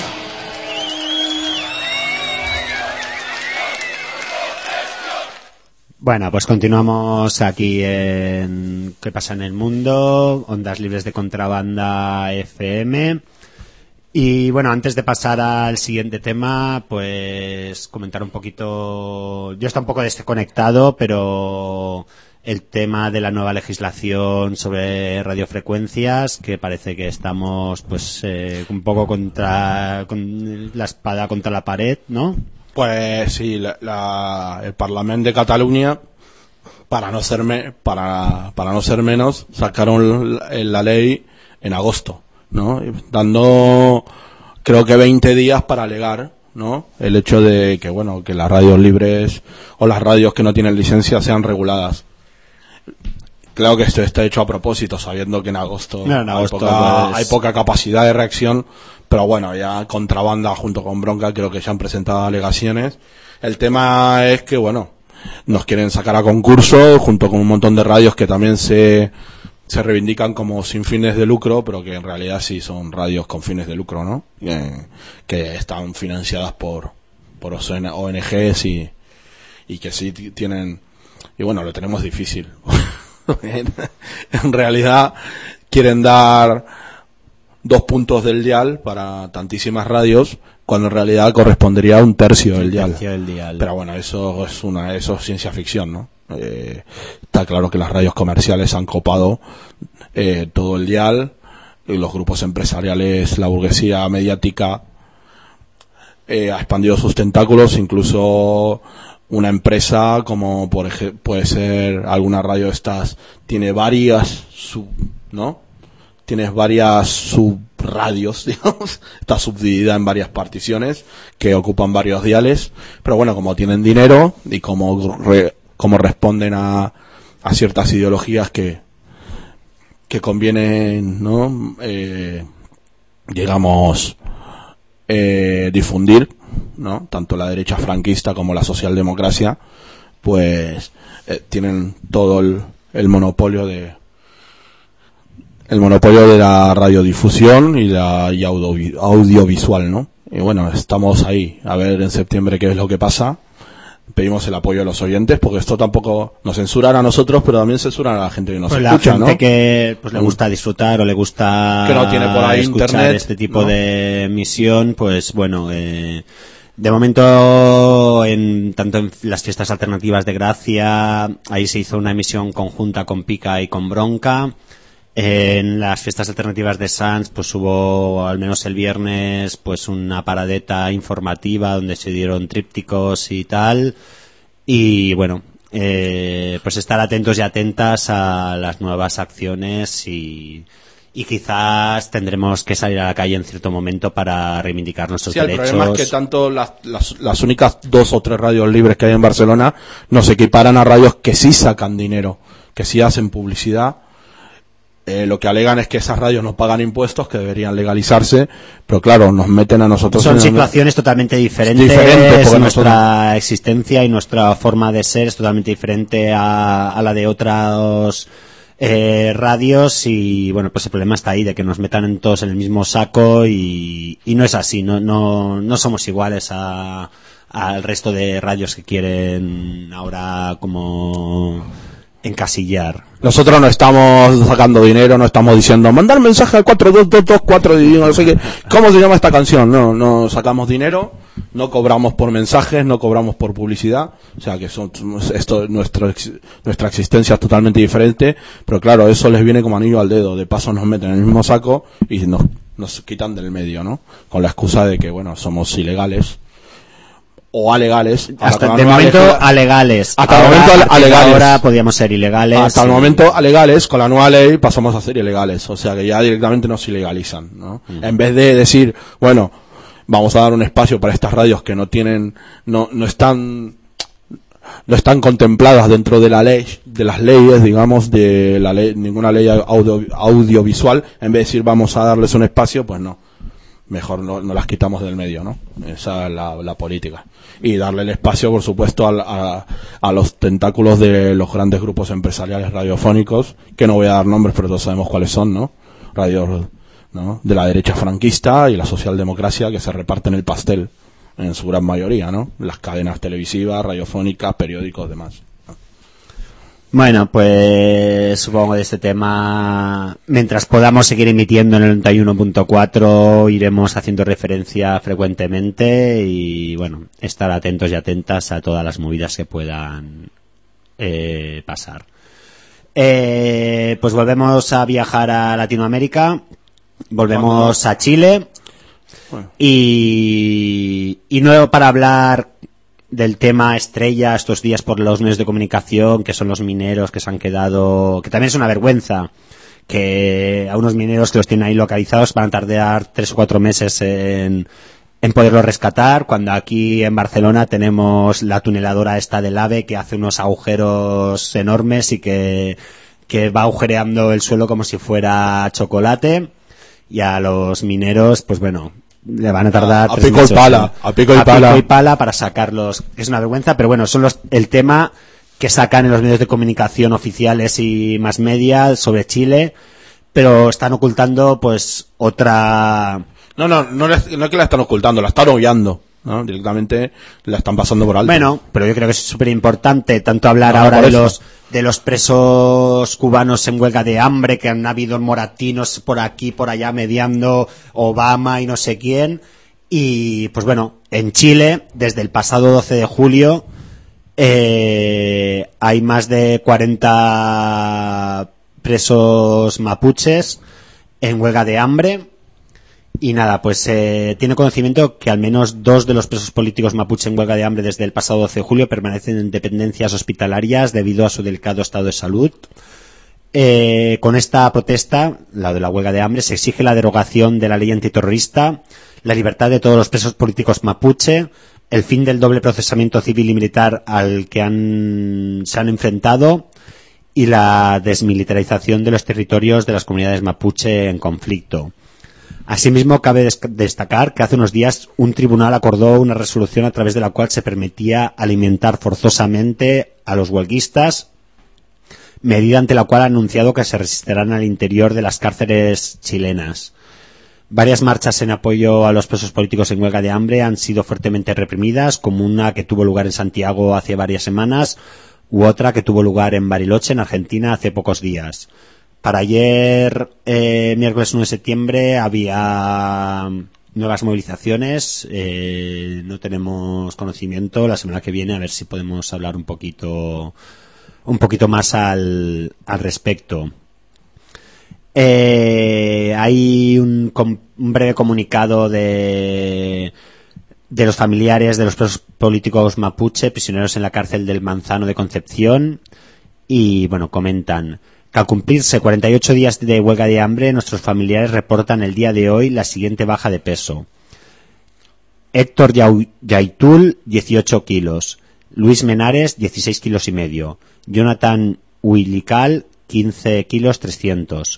Bueno, pues continuamos aquí en ¿Qué pasa en el mundo? Ondas libres de Contrabanda FM. Y bueno, antes de pasar al siguiente tema, pues comentar un poquito. Yo estoy un poco desconectado, pero el tema de la nueva legislación sobre radiofrecuencias, que parece que estamos pues un poco con la espada contra la pared, ¿no? Pues sí, el Parlamento de Cataluña, para no ser menos, sacaron la ley en agosto, ¿no? Dando, creo que 20 días para alegar, ¿no? El hecho de que, bueno, que las radios libres o las radios que no tienen licencia sean reguladas. Claro que esto está hecho a propósito, sabiendo que en agosto, hay poca capacidad de reacción, pero bueno, ya Contrabanda junto con Bronca creo que ya han presentado alegaciones. El tema es que, bueno, nos quieren sacar a concurso junto con un montón de radios que también se reivindican como sin fines de lucro, pero que en realidad sí son radios con fines de lucro, ¿no? Que están financiadas por ONGs y que sí tienen, y bueno, lo tenemos difícil. En realidad quieren dar 2 puntos del dial para tantísimas radios, cuando en realidad correspondería a 1/3 del dial. Pero bueno, eso es ciencia ficción, ¿no? Está claro que las radios comerciales han copado todo el dial, y los grupos empresariales, la burguesía mediática ha expandido sus tentáculos. Incluso una empresa como por ejemplo puede ser alguna radio de estas, tiene varias tienes varias subradios, digamos, está subdividida en varias particiones que ocupan varios diales, pero bueno, como tienen dinero y como responden a ciertas ideologías que convienen, ¿no? Digamos, difundir, ¿no? Tanto la derecha franquista como la socialdemocracia, pues tienen todo el monopolio de la radiodifusión y audiovisual, ¿no? Y bueno, estamos ahí a ver en septiembre qué es lo que pasa. Pedimos el apoyo de los oyentes, porque esto tampoco nos censuran a nosotros, pero también censuran a la gente que nos escucha, la gente, ¿no? Que pues le gusta disfrutar o le gusta que no tiene por ahí escuchar internet, este tipo, ¿no?, de emisión, pues bueno, de momento tanto en las fiestas alternativas de Gracia, ahí se hizo una emisión conjunta con Pica y con Bronca. En las fiestas alternativas de Sants, pues hubo, al menos el viernes, pues una paradeta informativa donde se dieron trípticos y tal. Y bueno, pues estar atentos y atentas a las nuevas acciones y quizás tendremos que salir a la calle en cierto momento para reivindicar nuestros derechos. El problema es que tanto las únicas 2 o 3 radios libres que hay en Barcelona no se equiparan a radios que sí sacan dinero, que sí hacen publicidad, lo que alegan es que esas radios no pagan impuestos, que deberían legalizarse, pero claro, nos meten a nosotros... Son situaciones totalmente diferentes, nuestra existencia y nuestra forma de ser es totalmente diferente a la de otras radios, y bueno, pues el problema está ahí, de que nos metan todos en el mismo saco, y no es así, no somos iguales al resto de radios que quieren ahora como encasillar. Nosotros no estamos sacando dinero, no estamos diciendo mandar mensaje al 42224 y no sé qué, ¿cómo se llama esta canción? No sacamos dinero, no cobramos por mensajes, no cobramos por publicidad, o sea que nuestra existencia es totalmente diferente, pero claro, eso les viene como anillo al dedo, de paso nos meten en el mismo saco y nos quitan del medio, ¿no? Con la excusa de que, bueno, somos ilegales. O alegales. Hasta el momento alegales. Hasta el momento alegales. Ahora podíamos ser ilegales. Hasta el momento alegales, con la nueva ley pasamos a ser ilegales. O sea que ya directamente nos ilegalizan, ¿no? En vez de decir, bueno, vamos a dar un espacio para estas radios que no están contempladas dentro de la ley, de las leyes, digamos, de la ley, ninguna ley audiovisual, en vez de decir vamos a darles un espacio, pues no. Mejor no las quitamos del medio, ¿no? Esa es la política. Y darle el espacio, por supuesto, a los tentáculos de los grandes grupos empresariales radiofónicos, que no voy a dar nombres, pero todos sabemos cuáles son, ¿no? Radios, ¿no? De la derecha franquista y la socialdemocracia, que se reparten el pastel en su gran mayoría, ¿no? Las cadenas televisivas, radiofónicas, periódicos, demás. Bueno, pues supongo que de este tema, mientras podamos seguir emitiendo en el 91.4, iremos haciendo referencia frecuentemente y, bueno, estar atentos y atentas a todas las movidas que puedan pasar. Pues volvemos a viajar a Latinoamérica, volvemos a Chile y nuevo para hablar del tema estrella estos días por los medios de comunicación, que son los mineros que se han quedado, que también es una vergüenza que a unos mineros que los tienen ahí localizados van a tardar 3 o 4 meses en poderlos rescatar, cuando aquí en Barcelona tenemos la tuneladora esta del AVE que hace unos agujeros enormes y que va agujereando el suelo como si fuera chocolate, y a los mineros, pues bueno, le van a tardar a pico y pala para sacarlos. Es una vergüenza, pero bueno, son el tema que sacan en los medios de comunicación oficiales y más media sobre Chile, pero están ocultando pues otra... No es que la están ocultando, la están obviando, ¿no? Directamente la están pasando por alto. Bueno, pero yo creo que es súper importante tanto hablar ahora de los presos cubanos en huelga de hambre, que han habido moratinos por aquí, por allá mediando, Obama y no sé quién, y pues bueno, en Chile, desde el pasado 12 de julio, hay más de 40 presos mapuches en huelga de hambre. Y nada, pues tiene conocimiento que al menos 2 de los presos políticos mapuche en huelga de hambre desde el pasado 12 de julio permanecen en dependencias hospitalarias debido a su delicado estado de salud. Con esta protesta, la de la huelga de hambre, se exige la derogación de la ley antiterrorista, la libertad de todos los presos políticos mapuche, el fin del doble procesamiento civil y militar al que se han enfrentado y la desmilitarización de los territorios de las comunidades mapuche en conflicto. Asimismo, cabe destacar que hace unos días un tribunal acordó una resolución a través de la cual se permitía alimentar forzosamente a los huelguistas, medida ante la cual ha anunciado que se resistirán al interior de las cárceles chilenas. Varias marchas en apoyo a los presos políticos en huelga de hambre han sido fuertemente reprimidas, como una que tuvo lugar en Santiago hace varias semanas u otra que tuvo lugar en Bariloche, en Argentina, hace pocos días. Para ayer, miércoles 1 de septiembre, había nuevas movilizaciones. No tenemos conocimiento. La semana que viene a ver si podemos hablar un poquito más al respecto. Hay un breve comunicado de los familiares de los presos políticos mapuche, prisioneros en la cárcel del Manzano de Concepción, y bueno, comentan que al cumplirse 48 días de huelga de hambre, nuestros familiares reportan el día de hoy la siguiente baja de peso: Héctor Yaitul, 18 kilos; Luis Menares, 16 kilos y medio; Jonathan Huilical, 15 kilos 300;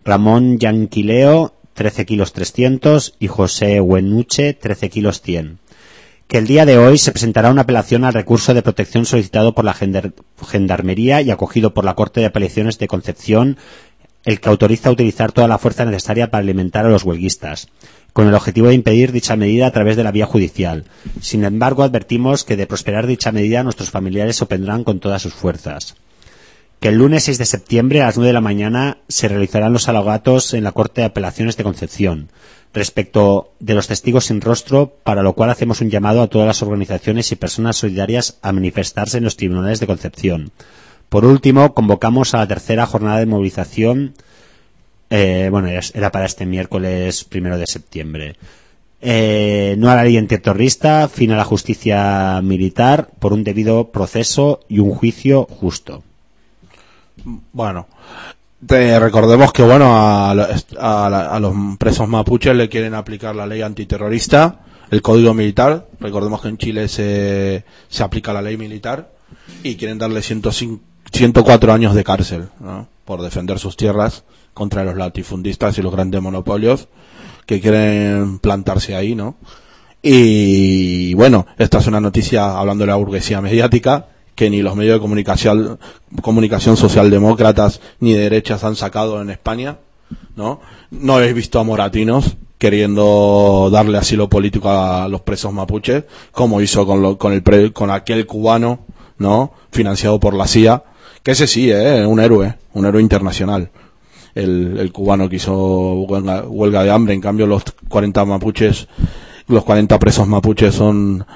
Ramón Yanquileo, 13 kilos 300, y José Huenuche, 13 kilos 100. Que el día de hoy se presentará una apelación al recurso de protección solicitado por la Gendarmería y acogido por la Corte de Apelaciones de Concepción, el que autoriza utilizar toda la fuerza necesaria para alimentar a los huelguistas, con el objetivo de impedir dicha medida a través de la vía judicial. Sin embargo, advertimos que de prosperar dicha medida nuestros familiares se opondrán con todas sus fuerzas. Que el lunes 6 de septiembre a las 9 de la mañana se realizarán los alegatos en la Corte de Apelaciones de Concepción respecto de los testigos sin rostro, para lo cual hacemos un llamado a todas las organizaciones y personas solidarias a manifestarse en los tribunales de Concepción. Por último, convocamos a la tercera jornada de movilización, era para este miércoles 1 de septiembre. No a la ley antiterrorista, fin a la justicia militar por un debido proceso y un juicio justo. Bueno, recordemos que a los presos mapuches le quieren aplicar la ley antiterrorista, el código militar. Recordemos que en Chile se aplica la ley militar y quieren darle 104 años de cárcel, ¿no?, por defender sus tierras contra los latifundistas y los grandes monopolios que quieren plantarse ahí, ¿no? Y bueno, esta es una noticia, hablando de la burguesía mediática, que ni los medios de comunicación socialdemócratas ni de derechas han sacado en España, ¿no? No habéis visto a moratinos queriendo darle asilo político a los presos mapuches, como hizo con aquel cubano, ¿no?, financiado por la CIA, que ese sí, un héroe internacional, el cubano que hizo huelga de hambre. En cambio los 40 presos mapuches son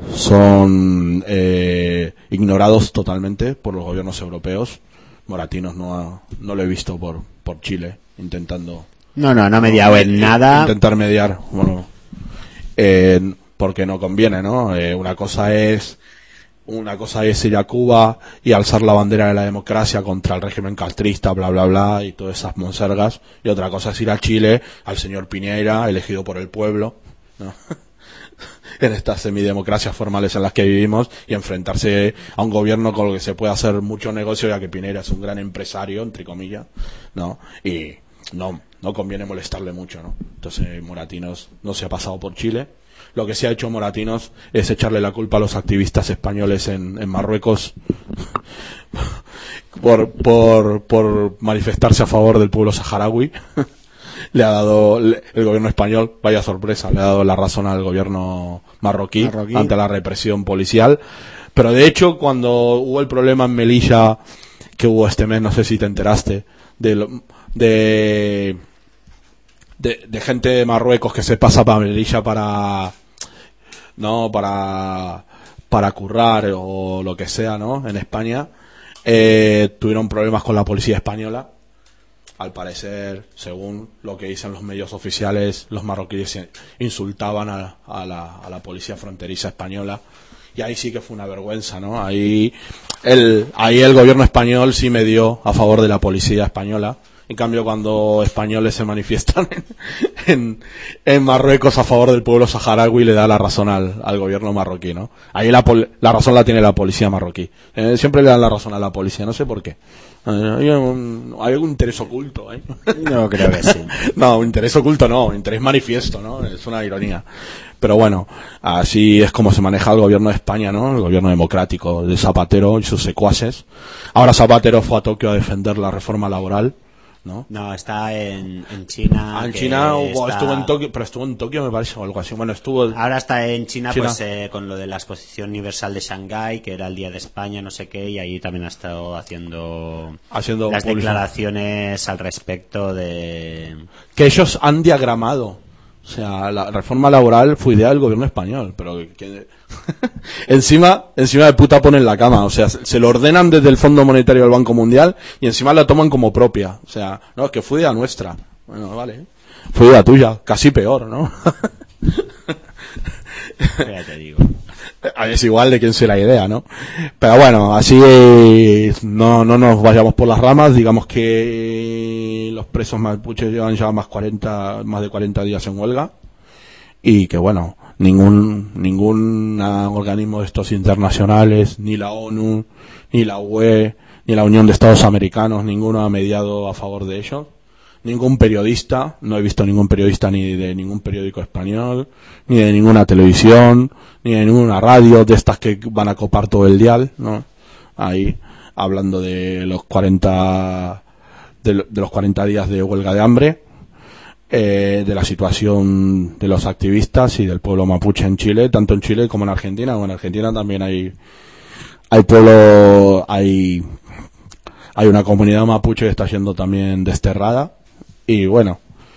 ignorados totalmente por los gobiernos europeos. Moratinos no lo he visto por Chile intentando no ha mediado en nada, intentar mediar, porque no conviene, ¿no? Una cosa es ir a Cuba y alzar la bandera de la democracia contra el régimen castrista, bla bla bla, y todas esas monsergas, y otra cosa es ir a Chile, al señor Piñera, elegido por el pueblo, ¿no?, en estas semidemocracias formales en las que vivimos, y enfrentarse a un gobierno con lo que se puede hacer mucho negocio, ya que Piñera es un gran empresario, entre comillas, ¿no? Y no conviene molestarle mucho, ¿no? Entonces Moratinos no se ha pasado por Chile. Lo que sí ha hecho Moratinos es echarle la culpa a los activistas españoles en Marruecos por manifestarse a favor del pueblo saharaui. Le ha dado el gobierno español, vaya sorpresa, le ha dado la razón al gobierno marroquí ante la represión policial. Pero de hecho, cuando hubo el problema en Melilla, que hubo este mes, no sé si te enteraste, de gente de Marruecos que se pasa para Melilla para currar o lo que sea, ¿no?, en España, tuvieron problemas con la policía española. Al parecer, según lo que dicen los medios oficiales, los marroquíes insultaban a la policía fronteriza española, y ahí sí que fue una vergüenza, ¿no? Ahí el gobierno español sí medió a favor de la policía española. En cambio, cuando españoles se manifiestan en Marruecos a favor del pueblo saharaui, le da la razón al gobierno marroquí, ¿no? Ahí la razón la tiene la policía marroquí. Siempre le dan la razón a la policía, no sé por qué. Hay algún interés oculto, ¿eh? No, creo que sí. No, interés oculto no, interés manifiesto, ¿no? Es una ironía. Pero bueno, así es como se maneja el gobierno de España, ¿no? El gobierno democrático de Zapatero y sus secuaces. Ahora Zapatero fue a Tokio a defender la reforma laboral, ¿no? No, está en China. En China estuvo en Tokio, pero estuvo en Tokio, me parece, o algo así. Bueno, ahora está en China. Pues con lo de la exposición universal de Shanghái, que era el día de España, no sé qué, y allí también ha estado haciendo las declaraciones al respecto de que ellos han diagramado. O sea, la reforma laboral fue idea del gobierno español, pero que encima de puta ponen la cama. O sea, se lo ordenan desde el Fondo Monetario del Banco Mundial y encima la toman como propia. O sea, no, es que fue idea nuestra. Bueno, vale. Fue idea tuya, casi peor, ¿no? Ya te digo. Es igual de quién sea la idea, ¿no? Pero bueno, así no nos vayamos por las ramas. Digamos que los presos mapuches llevan ya más de 40 días en huelga, y que bueno, ningún organismo de estos internacionales, ni la ONU, ni la UE, ni la Unión de Estados Americanos, ninguno ha mediado a favor de ellos. ningún periodista, no he visto ningún periodista ni de ningún periódico español, ni de ninguna televisión, ni de ninguna radio de estas que van a copar todo el dial, ¿no? Ahí, hablando de los 40 de los 40 días de huelga de hambre, de la situación de los activistas y del pueblo mapuche en Chile, tanto en Chile como en Argentina. Bueno, en Argentina también hay una comunidad mapuche que está siendo también desterrada, y bueno,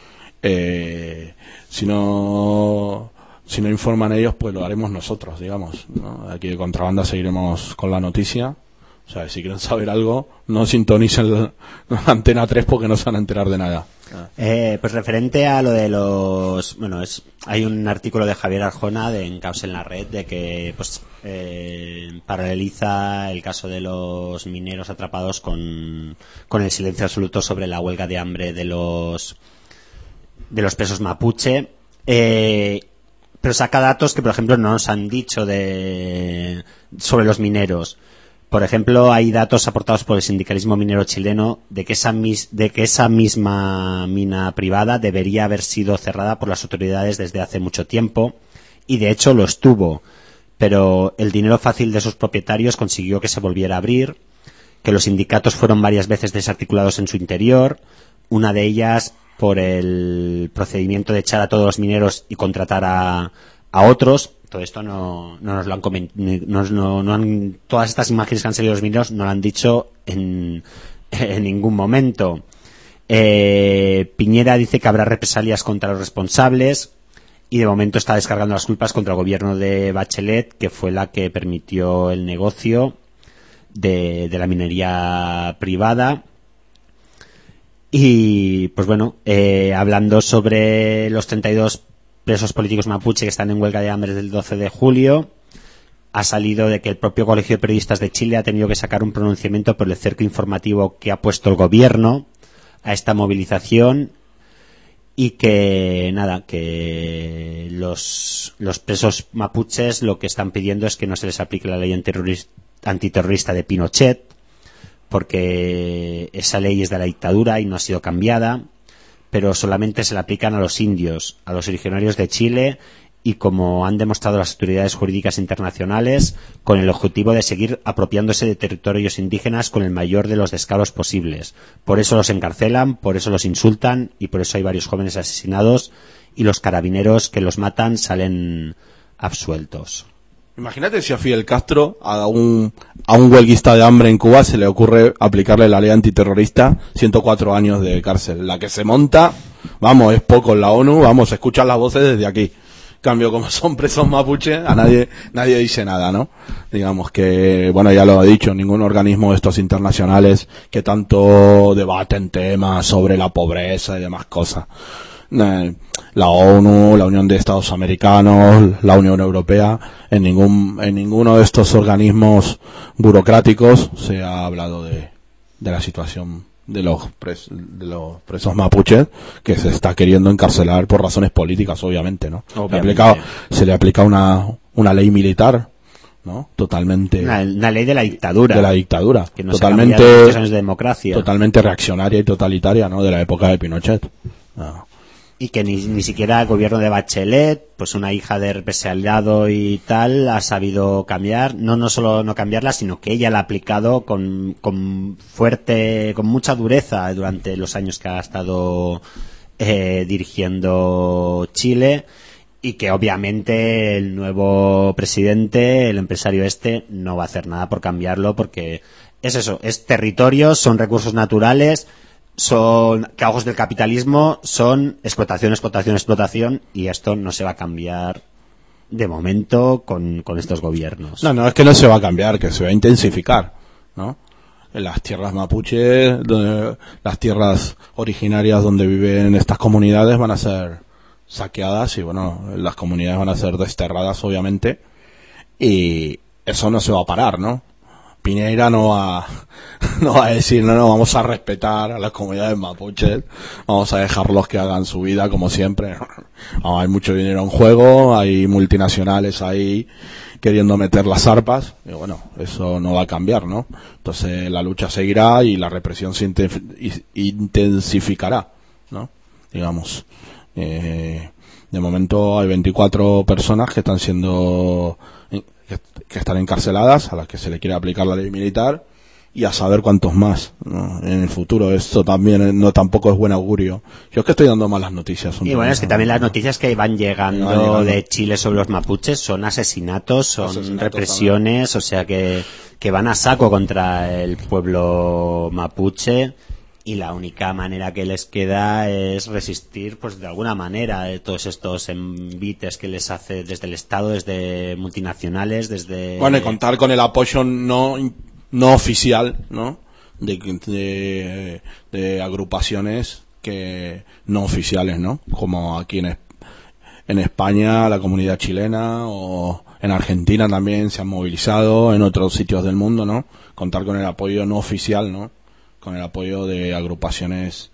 si no informan ellos, pues lo haremos nosotros, digamos, ¿no? Aquí de Contrabanda seguiremos con la noticia. O sea, si quieren saber algo, no sintonicen la Antena 3 porque no se van a enterar de nada. Pues referente a lo de los... Bueno, hay un artículo de Javier Arjona en Caos en la Red de que pues paraleliza el caso de los mineros atrapados con el silencio absoluto sobre la huelga de hambre de los presos mapuche. Pero saca datos que, por ejemplo, no nos han dicho sobre los mineros. Por ejemplo, hay datos aportados por el sindicalismo minero chileno de que esa misma mina privada debería haber sido cerrada por las autoridades desde hace mucho tiempo, y de hecho lo estuvo, pero el dinero fácil de sus propietarios consiguió que se volviera a abrir, que los sindicatos fueron varias veces desarticulados en su interior, una de ellas por el procedimiento de echar a todos los mineros y contratar a otros. Todo esto no nos lo han comentado, todas estas imágenes que han salido de los mineros no lo han dicho en ningún momento. Piñera dice que habrá represalias contra los responsables, y de momento está descargando las culpas contra el gobierno de Bachelet, que fue la que permitió el negocio de la minería privada. Y pues bueno, hablando sobre los 32 presos políticos mapuche que están en huelga de hambre desde el 12 de julio, ha salido de que el propio Colegio de Periodistas de Chile ha tenido que sacar un pronunciamiento por el cerco informativo que ha puesto el gobierno a esta movilización, y que los presos mapuches lo que están pidiendo es que no se les aplique la ley antiterrorista de Pinochet, porque esa ley es de la dictadura y no ha sido cambiada, pero solamente se le aplican a los indios, a los originarios de Chile, y como han demostrado las autoridades jurídicas internacionales, con el objetivo de seguir apropiándose de territorios indígenas con el mayor de los descaros posibles. Por eso los encarcelan, por eso los insultan, y por eso hay varios jóvenes asesinados, y los carabineros que los matan salen absueltos. Imagínate si a Fidel Castro, a un huelguista de hambre en Cuba, se le ocurre aplicarle la ley antiterrorista, 104 años de cárcel. La que se monta, vamos, es poco en la ONU, vamos, se escuchan las voces desde aquí. Cambio, como son presos mapuche, a nadie dice nada, ¿no? Digamos que, bueno, ya lo he dicho, ningún organismo de estos internacionales que tanto debaten temas sobre la pobreza y demás cosas. La ONU, la Unión de Estados Americanos, la Unión Europea, en ninguno de estos organismos burocráticos se ha hablado de la situación de los presos mapuches, que se está queriendo encarcelar por razones políticas, obviamente, ¿no? Se le aplica una ley militar, ¿no? Totalmente. Una ley de la dictadura. De la dictadura. Que no totalmente. Se ha años de democracia. Totalmente reaccionaria y totalitaria, ¿no? De la época de Pinochet. No. Y que ni siquiera el gobierno de Bachelet, pues una hija de represaliado y tal, ha sabido cambiar, no solo no cambiarla, sino que ella la ha aplicado con mucha dureza durante los años que ha estado dirigiendo Chile, y que obviamente el nuevo presidente, el empresario no va a hacer nada por cambiarlo, porque es eso, es territorio, son recursos naturales, son cagos del capitalismo, son explotación, y esto no se va a cambiar de momento con estos gobiernos. No, es que no se va a cambiar, que se va a intensificar, ¿no? En las tierras mapuche, las tierras originarias donde viven estas comunidades van a ser saqueadas, y bueno, las comunidades van a ser desterradas, obviamente, y eso no se va a parar, ¿no? Piñera no va a decir, no, vamos a respetar a las comunidades mapuches, vamos a dejarlos que hagan su vida como siempre. Hay mucho dinero en juego, hay multinacionales ahí queriendo meter las arpas, y bueno, eso no va a cambiar, ¿no? Entonces la lucha seguirá y la represión se intensificará, ¿no? Digamos. De momento hay 24 personas que están que están encarceladas, a las que se le quiere aplicar la ley militar, y a saber cuántos más, ¿no? En el futuro. Esto también tampoco es buen augurio. Yo es que estoy dando malas noticias. Y bueno, es que también las noticias que van llegando de Chile sobre los mapuches son asesinatos, son represiones, también. O sea que van a saco contra el pueblo mapuche, y la única manera que les queda es resistir, pues de alguna manera, todos estos envites que les hace desde el Estado, desde multinacionales, desde... Bueno, y contar con el apoyo no oficial, ¿no? De agrupaciones que no oficiales, ¿no? Como aquí en España, la comunidad chilena, o en Argentina también se han movilizado, en otros sitios del mundo, ¿no? Contar con el apoyo no oficial, ¿no? Con el apoyo de agrupaciones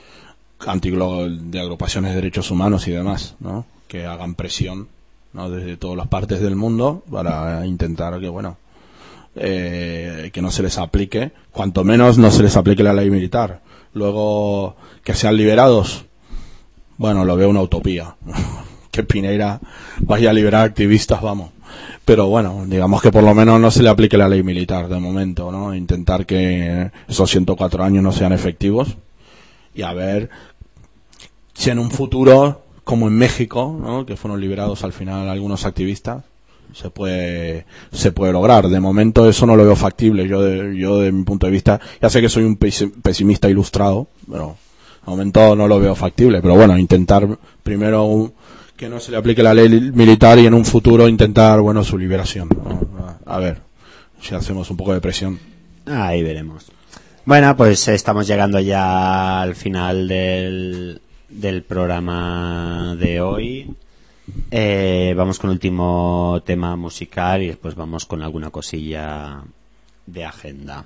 de agrupaciones de derechos humanos y demás, ¿no? Que hagan presión, ¿no? Desde todas las partes del mundo para intentar que, bueno, que no se les aplique, cuanto menos no se les aplique la ley militar. Luego, que sean liberados, bueno, lo veo una utopía. Que Piñera vaya a liberar activistas, vamos. Pero bueno, digamos que por lo menos no se le aplique la ley militar de momento, ¿no? Intentar que esos 104 años no sean efectivos, y a ver si en un futuro, como en México, ¿no? Que fueron liberados al final algunos activistas, se puede lograr. De momento eso no lo veo factible. Yo de mi punto de vista, ya sé que soy un pesimista ilustrado, pero de momento no lo veo factible. Pero bueno, intentar primero que no se le aplique la ley militar, y en un futuro intentar, bueno, su liberación, ¿no? A ver si hacemos un poco de presión. Ahí veremos. Bueno, pues estamos llegando ya al final del programa de hoy. Vamos con el último tema musical y después vamos con alguna cosilla de agenda.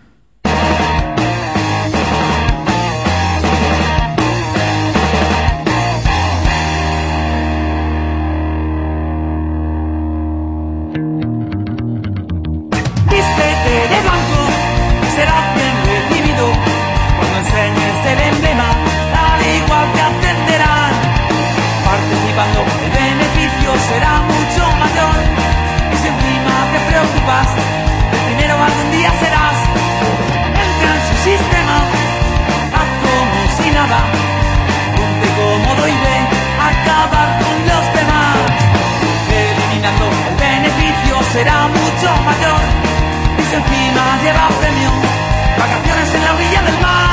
Vístete de blanco, serás bien recibido cuando enseñes el emblema, al igual te atenderán. Participando, el beneficio será mucho mayor, y si encima te preocupas, el primero algún día serás. Entra en su sistema, haz como si nada, ponte cómodo y ve a acabar con los demás. Eliminando, el beneficio será mucho mayor, y si encima lleva premio, vacaciones en la orilla del mar.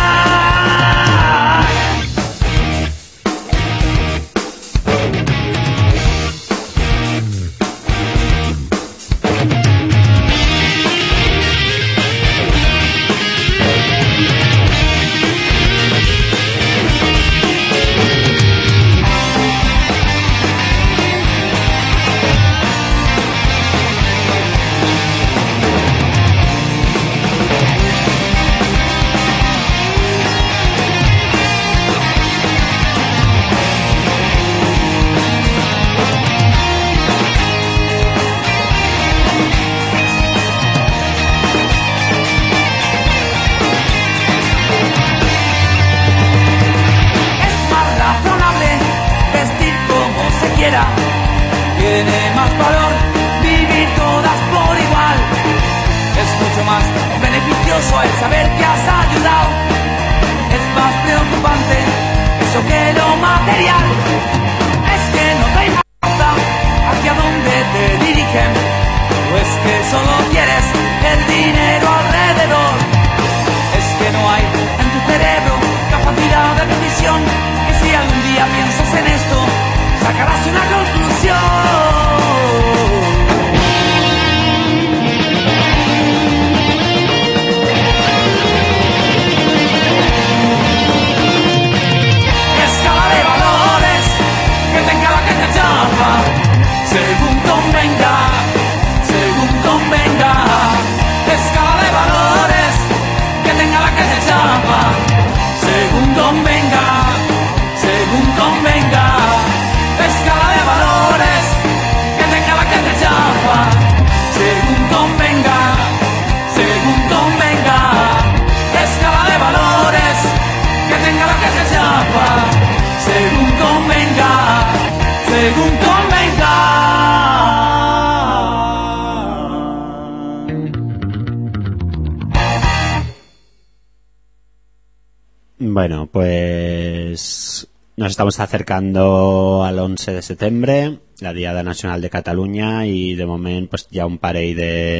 Tiene más valor vivir todas por igual. Es mucho más beneficioso el saber que has ayudado. Es más preocupante eso que lo material. Es que no te importa hacia dónde te dirigen, o es que solo quieres el dinero alrededor. Es que no hay en tu cerebro capacidad de decisión, que si algún día piensas en esto sacarás una conclusión. Escala de valores que tenga la que te llama, según convenga, según convenga. Escala de valores que tenga la que te llama, según convenga, según convenga. pregunto, venga. Bueno, pues nos estamos acercando al 11 de septiembre, la Diada Nacional de Catalunya, i de moment pues, hi ha un parell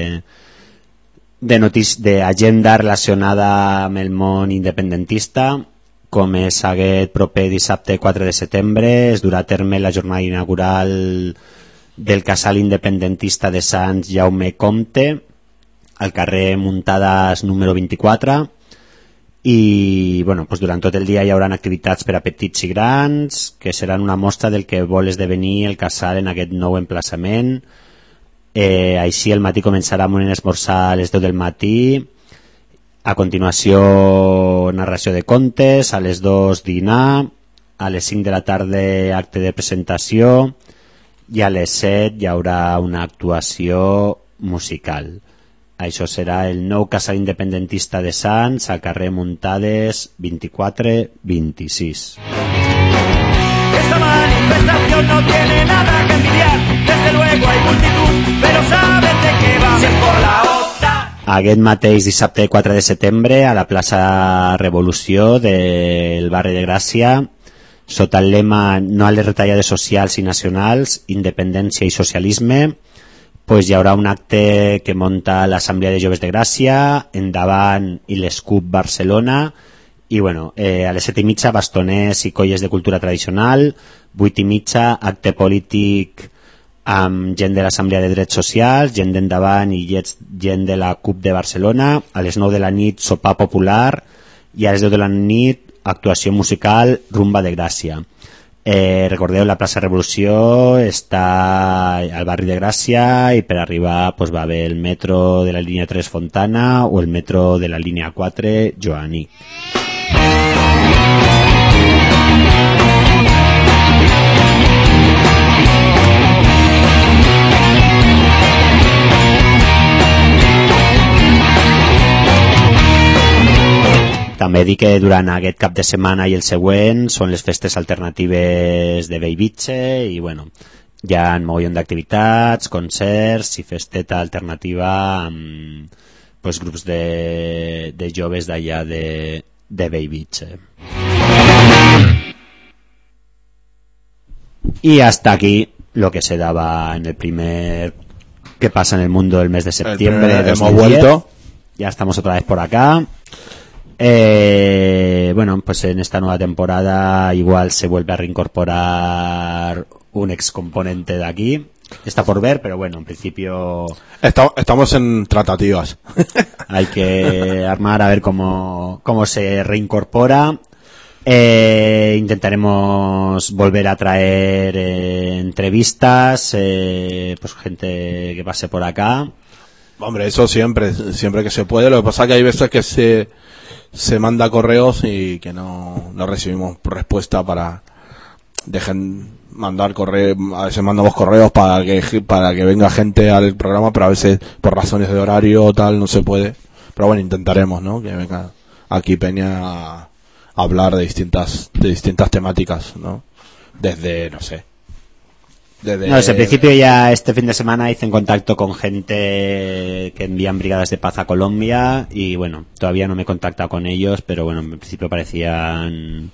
d'agenda relacionada amb el món independentista, com és aquest proper dissabte 4 de setembre es durà a terme la jornada inaugural del casal independentista de Sants Jaume Comte al carrer Muntades número 24, i bueno, pues durant tot el dia hi haurà activitats per a petits i grans que seran una mostra del que vol esdevenir el casal en aquest nou emplaçament. Així el matí començarà amb un esmorzar a les 10 del matí, a continuació narració de contes, a les 2 dinar, a les 5 de la tarda acte de presentació i a les 7 hi haurà una actuació musical. Això serà el nou casal independentista de Sants al carrer Muntades 24-26. Esta manifestación no tiene nada que envidiar. Desde luego hay multitud, pero saben de qué va. Si es por la OTAN. Aquest mateix dissabte 4 de setembre a la plaça Revolució del barri de Gràcia, sota el lema No a les retallades socials i nacionals, independència i socialisme, pues hi haurà un acte que monta l'Assemblea de Joves de Gràcia, Endavant i l'Escup Barcelona, i bueno, a les 7:30 bastoners i colles de cultura tradicional, 8:30 acte polític amb gent de l'Assemblea de Drets Socials, gent d'Endavant i gent de la CUP de Barcelona, a les 9 de la nit sopar popular i a les 10 de la nit actuació musical Rumba de Gràcia. Recordeu, la plaça Revolució està al barri de Gràcia i per arribar pues, va haver el metro de la línia 3 Fontana o el metro de la línia 4 Joaní. També dic que durant aquest cap de setmana i el següent són les festes alternatives de Bellvitge i bueno, hi ha un mogollon d'activitats, concerts i festeta alternativa amb pues, grups de joves d'allà de Bellvitge. Y hasta aquí lo que se daba en el primer ¿Qué pasa en el mundo del mes de septiembre de 2010? Hemos vuelto. Ya estamos otra vez por acá. Bueno, pues en esta nueva temporada igual se vuelve a reincorporar un ex componente de aquí. Está por ver, pero bueno, en principio estamos en tratativas. Hay que armar a ver cómo se reincorpora. Intentaremos volver a traer entrevistas, pues gente que pase por acá. Hombre, eso siempre que se puede. Lo que pasa es que hay veces que se manda correos y que no recibimos respuesta para dejen mandar correo. A veces mandamos correos para que venga gente al programa, pero a veces por razones de horario o tal no se puede. Pero bueno, intentaremos, ¿no? Que venga aquí Peña a hablar de distintas temáticas, ¿no? Desde, no sé. Desde el principio ya este fin de semana hice en contacto con gente que envían brigadas de paz a Colombia y bueno, todavía no me he contactado con ellos, pero bueno, en principio parecían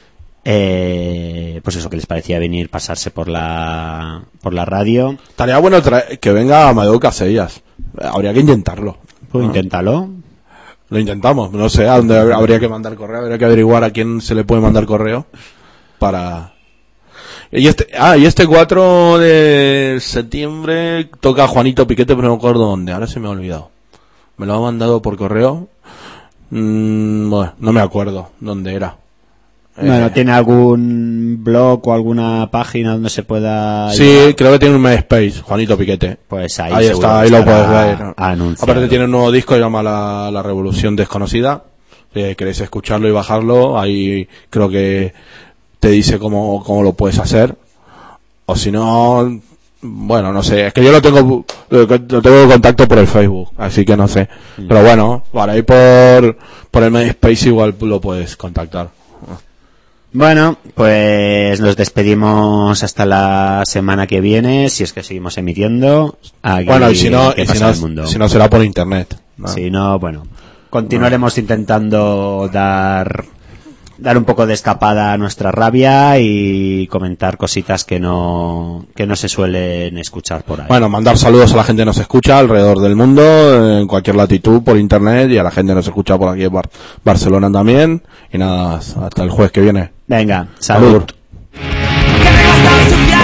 pues eso, que les parecía venir, pasarse por la radio. Estaría bueno que venga Amadeo Casellas. Habría que intentarlo. Pues inténtalo. Lo intentamos, no sé a dónde habría que mandar correo, habría que averiguar a quién se le puede mandar correo para... Y este 4 de septiembre toca Juanito Piquete, pero no me acuerdo dónde, ahora se me ha olvidado. Me lo ha mandado por correo. Bueno, no me acuerdo dónde era. Bueno, ¿tiene algún blog o alguna página donde se pueda...? Sí, llevar? Creo que tiene un MySpace, Juanito Piquete. Pues ahí está, ahí lo puedes ver. Anunciado. Aparte tiene un nuevo disco, se llama La Revolución Desconocida. Si queréis escucharlo y bajarlo, ahí creo que te dice cómo lo puedes hacer. O si no, bueno, no sé, es que yo lo tengo en contacto por el Facebook, así que no sé. Pero bueno, vale, ahí por el MySpace igual lo puedes contactar. Bueno, pues nos despedimos hasta la semana que viene, si es que seguimos emitiendo. Aquí, bueno, y si no será por internet, ¿no? Si no, bueno, continuaremos intentando dar un poco de escapada a nuestra rabia y comentar cositas que no se suelen escuchar por ahí. Bueno, mandar saludos a la gente que nos escucha alrededor del mundo, en cualquier latitud, por internet, y a la gente que nos escucha por aquí en Barcelona también. Y nada, hasta el jueves que viene. Venga, salud. Que me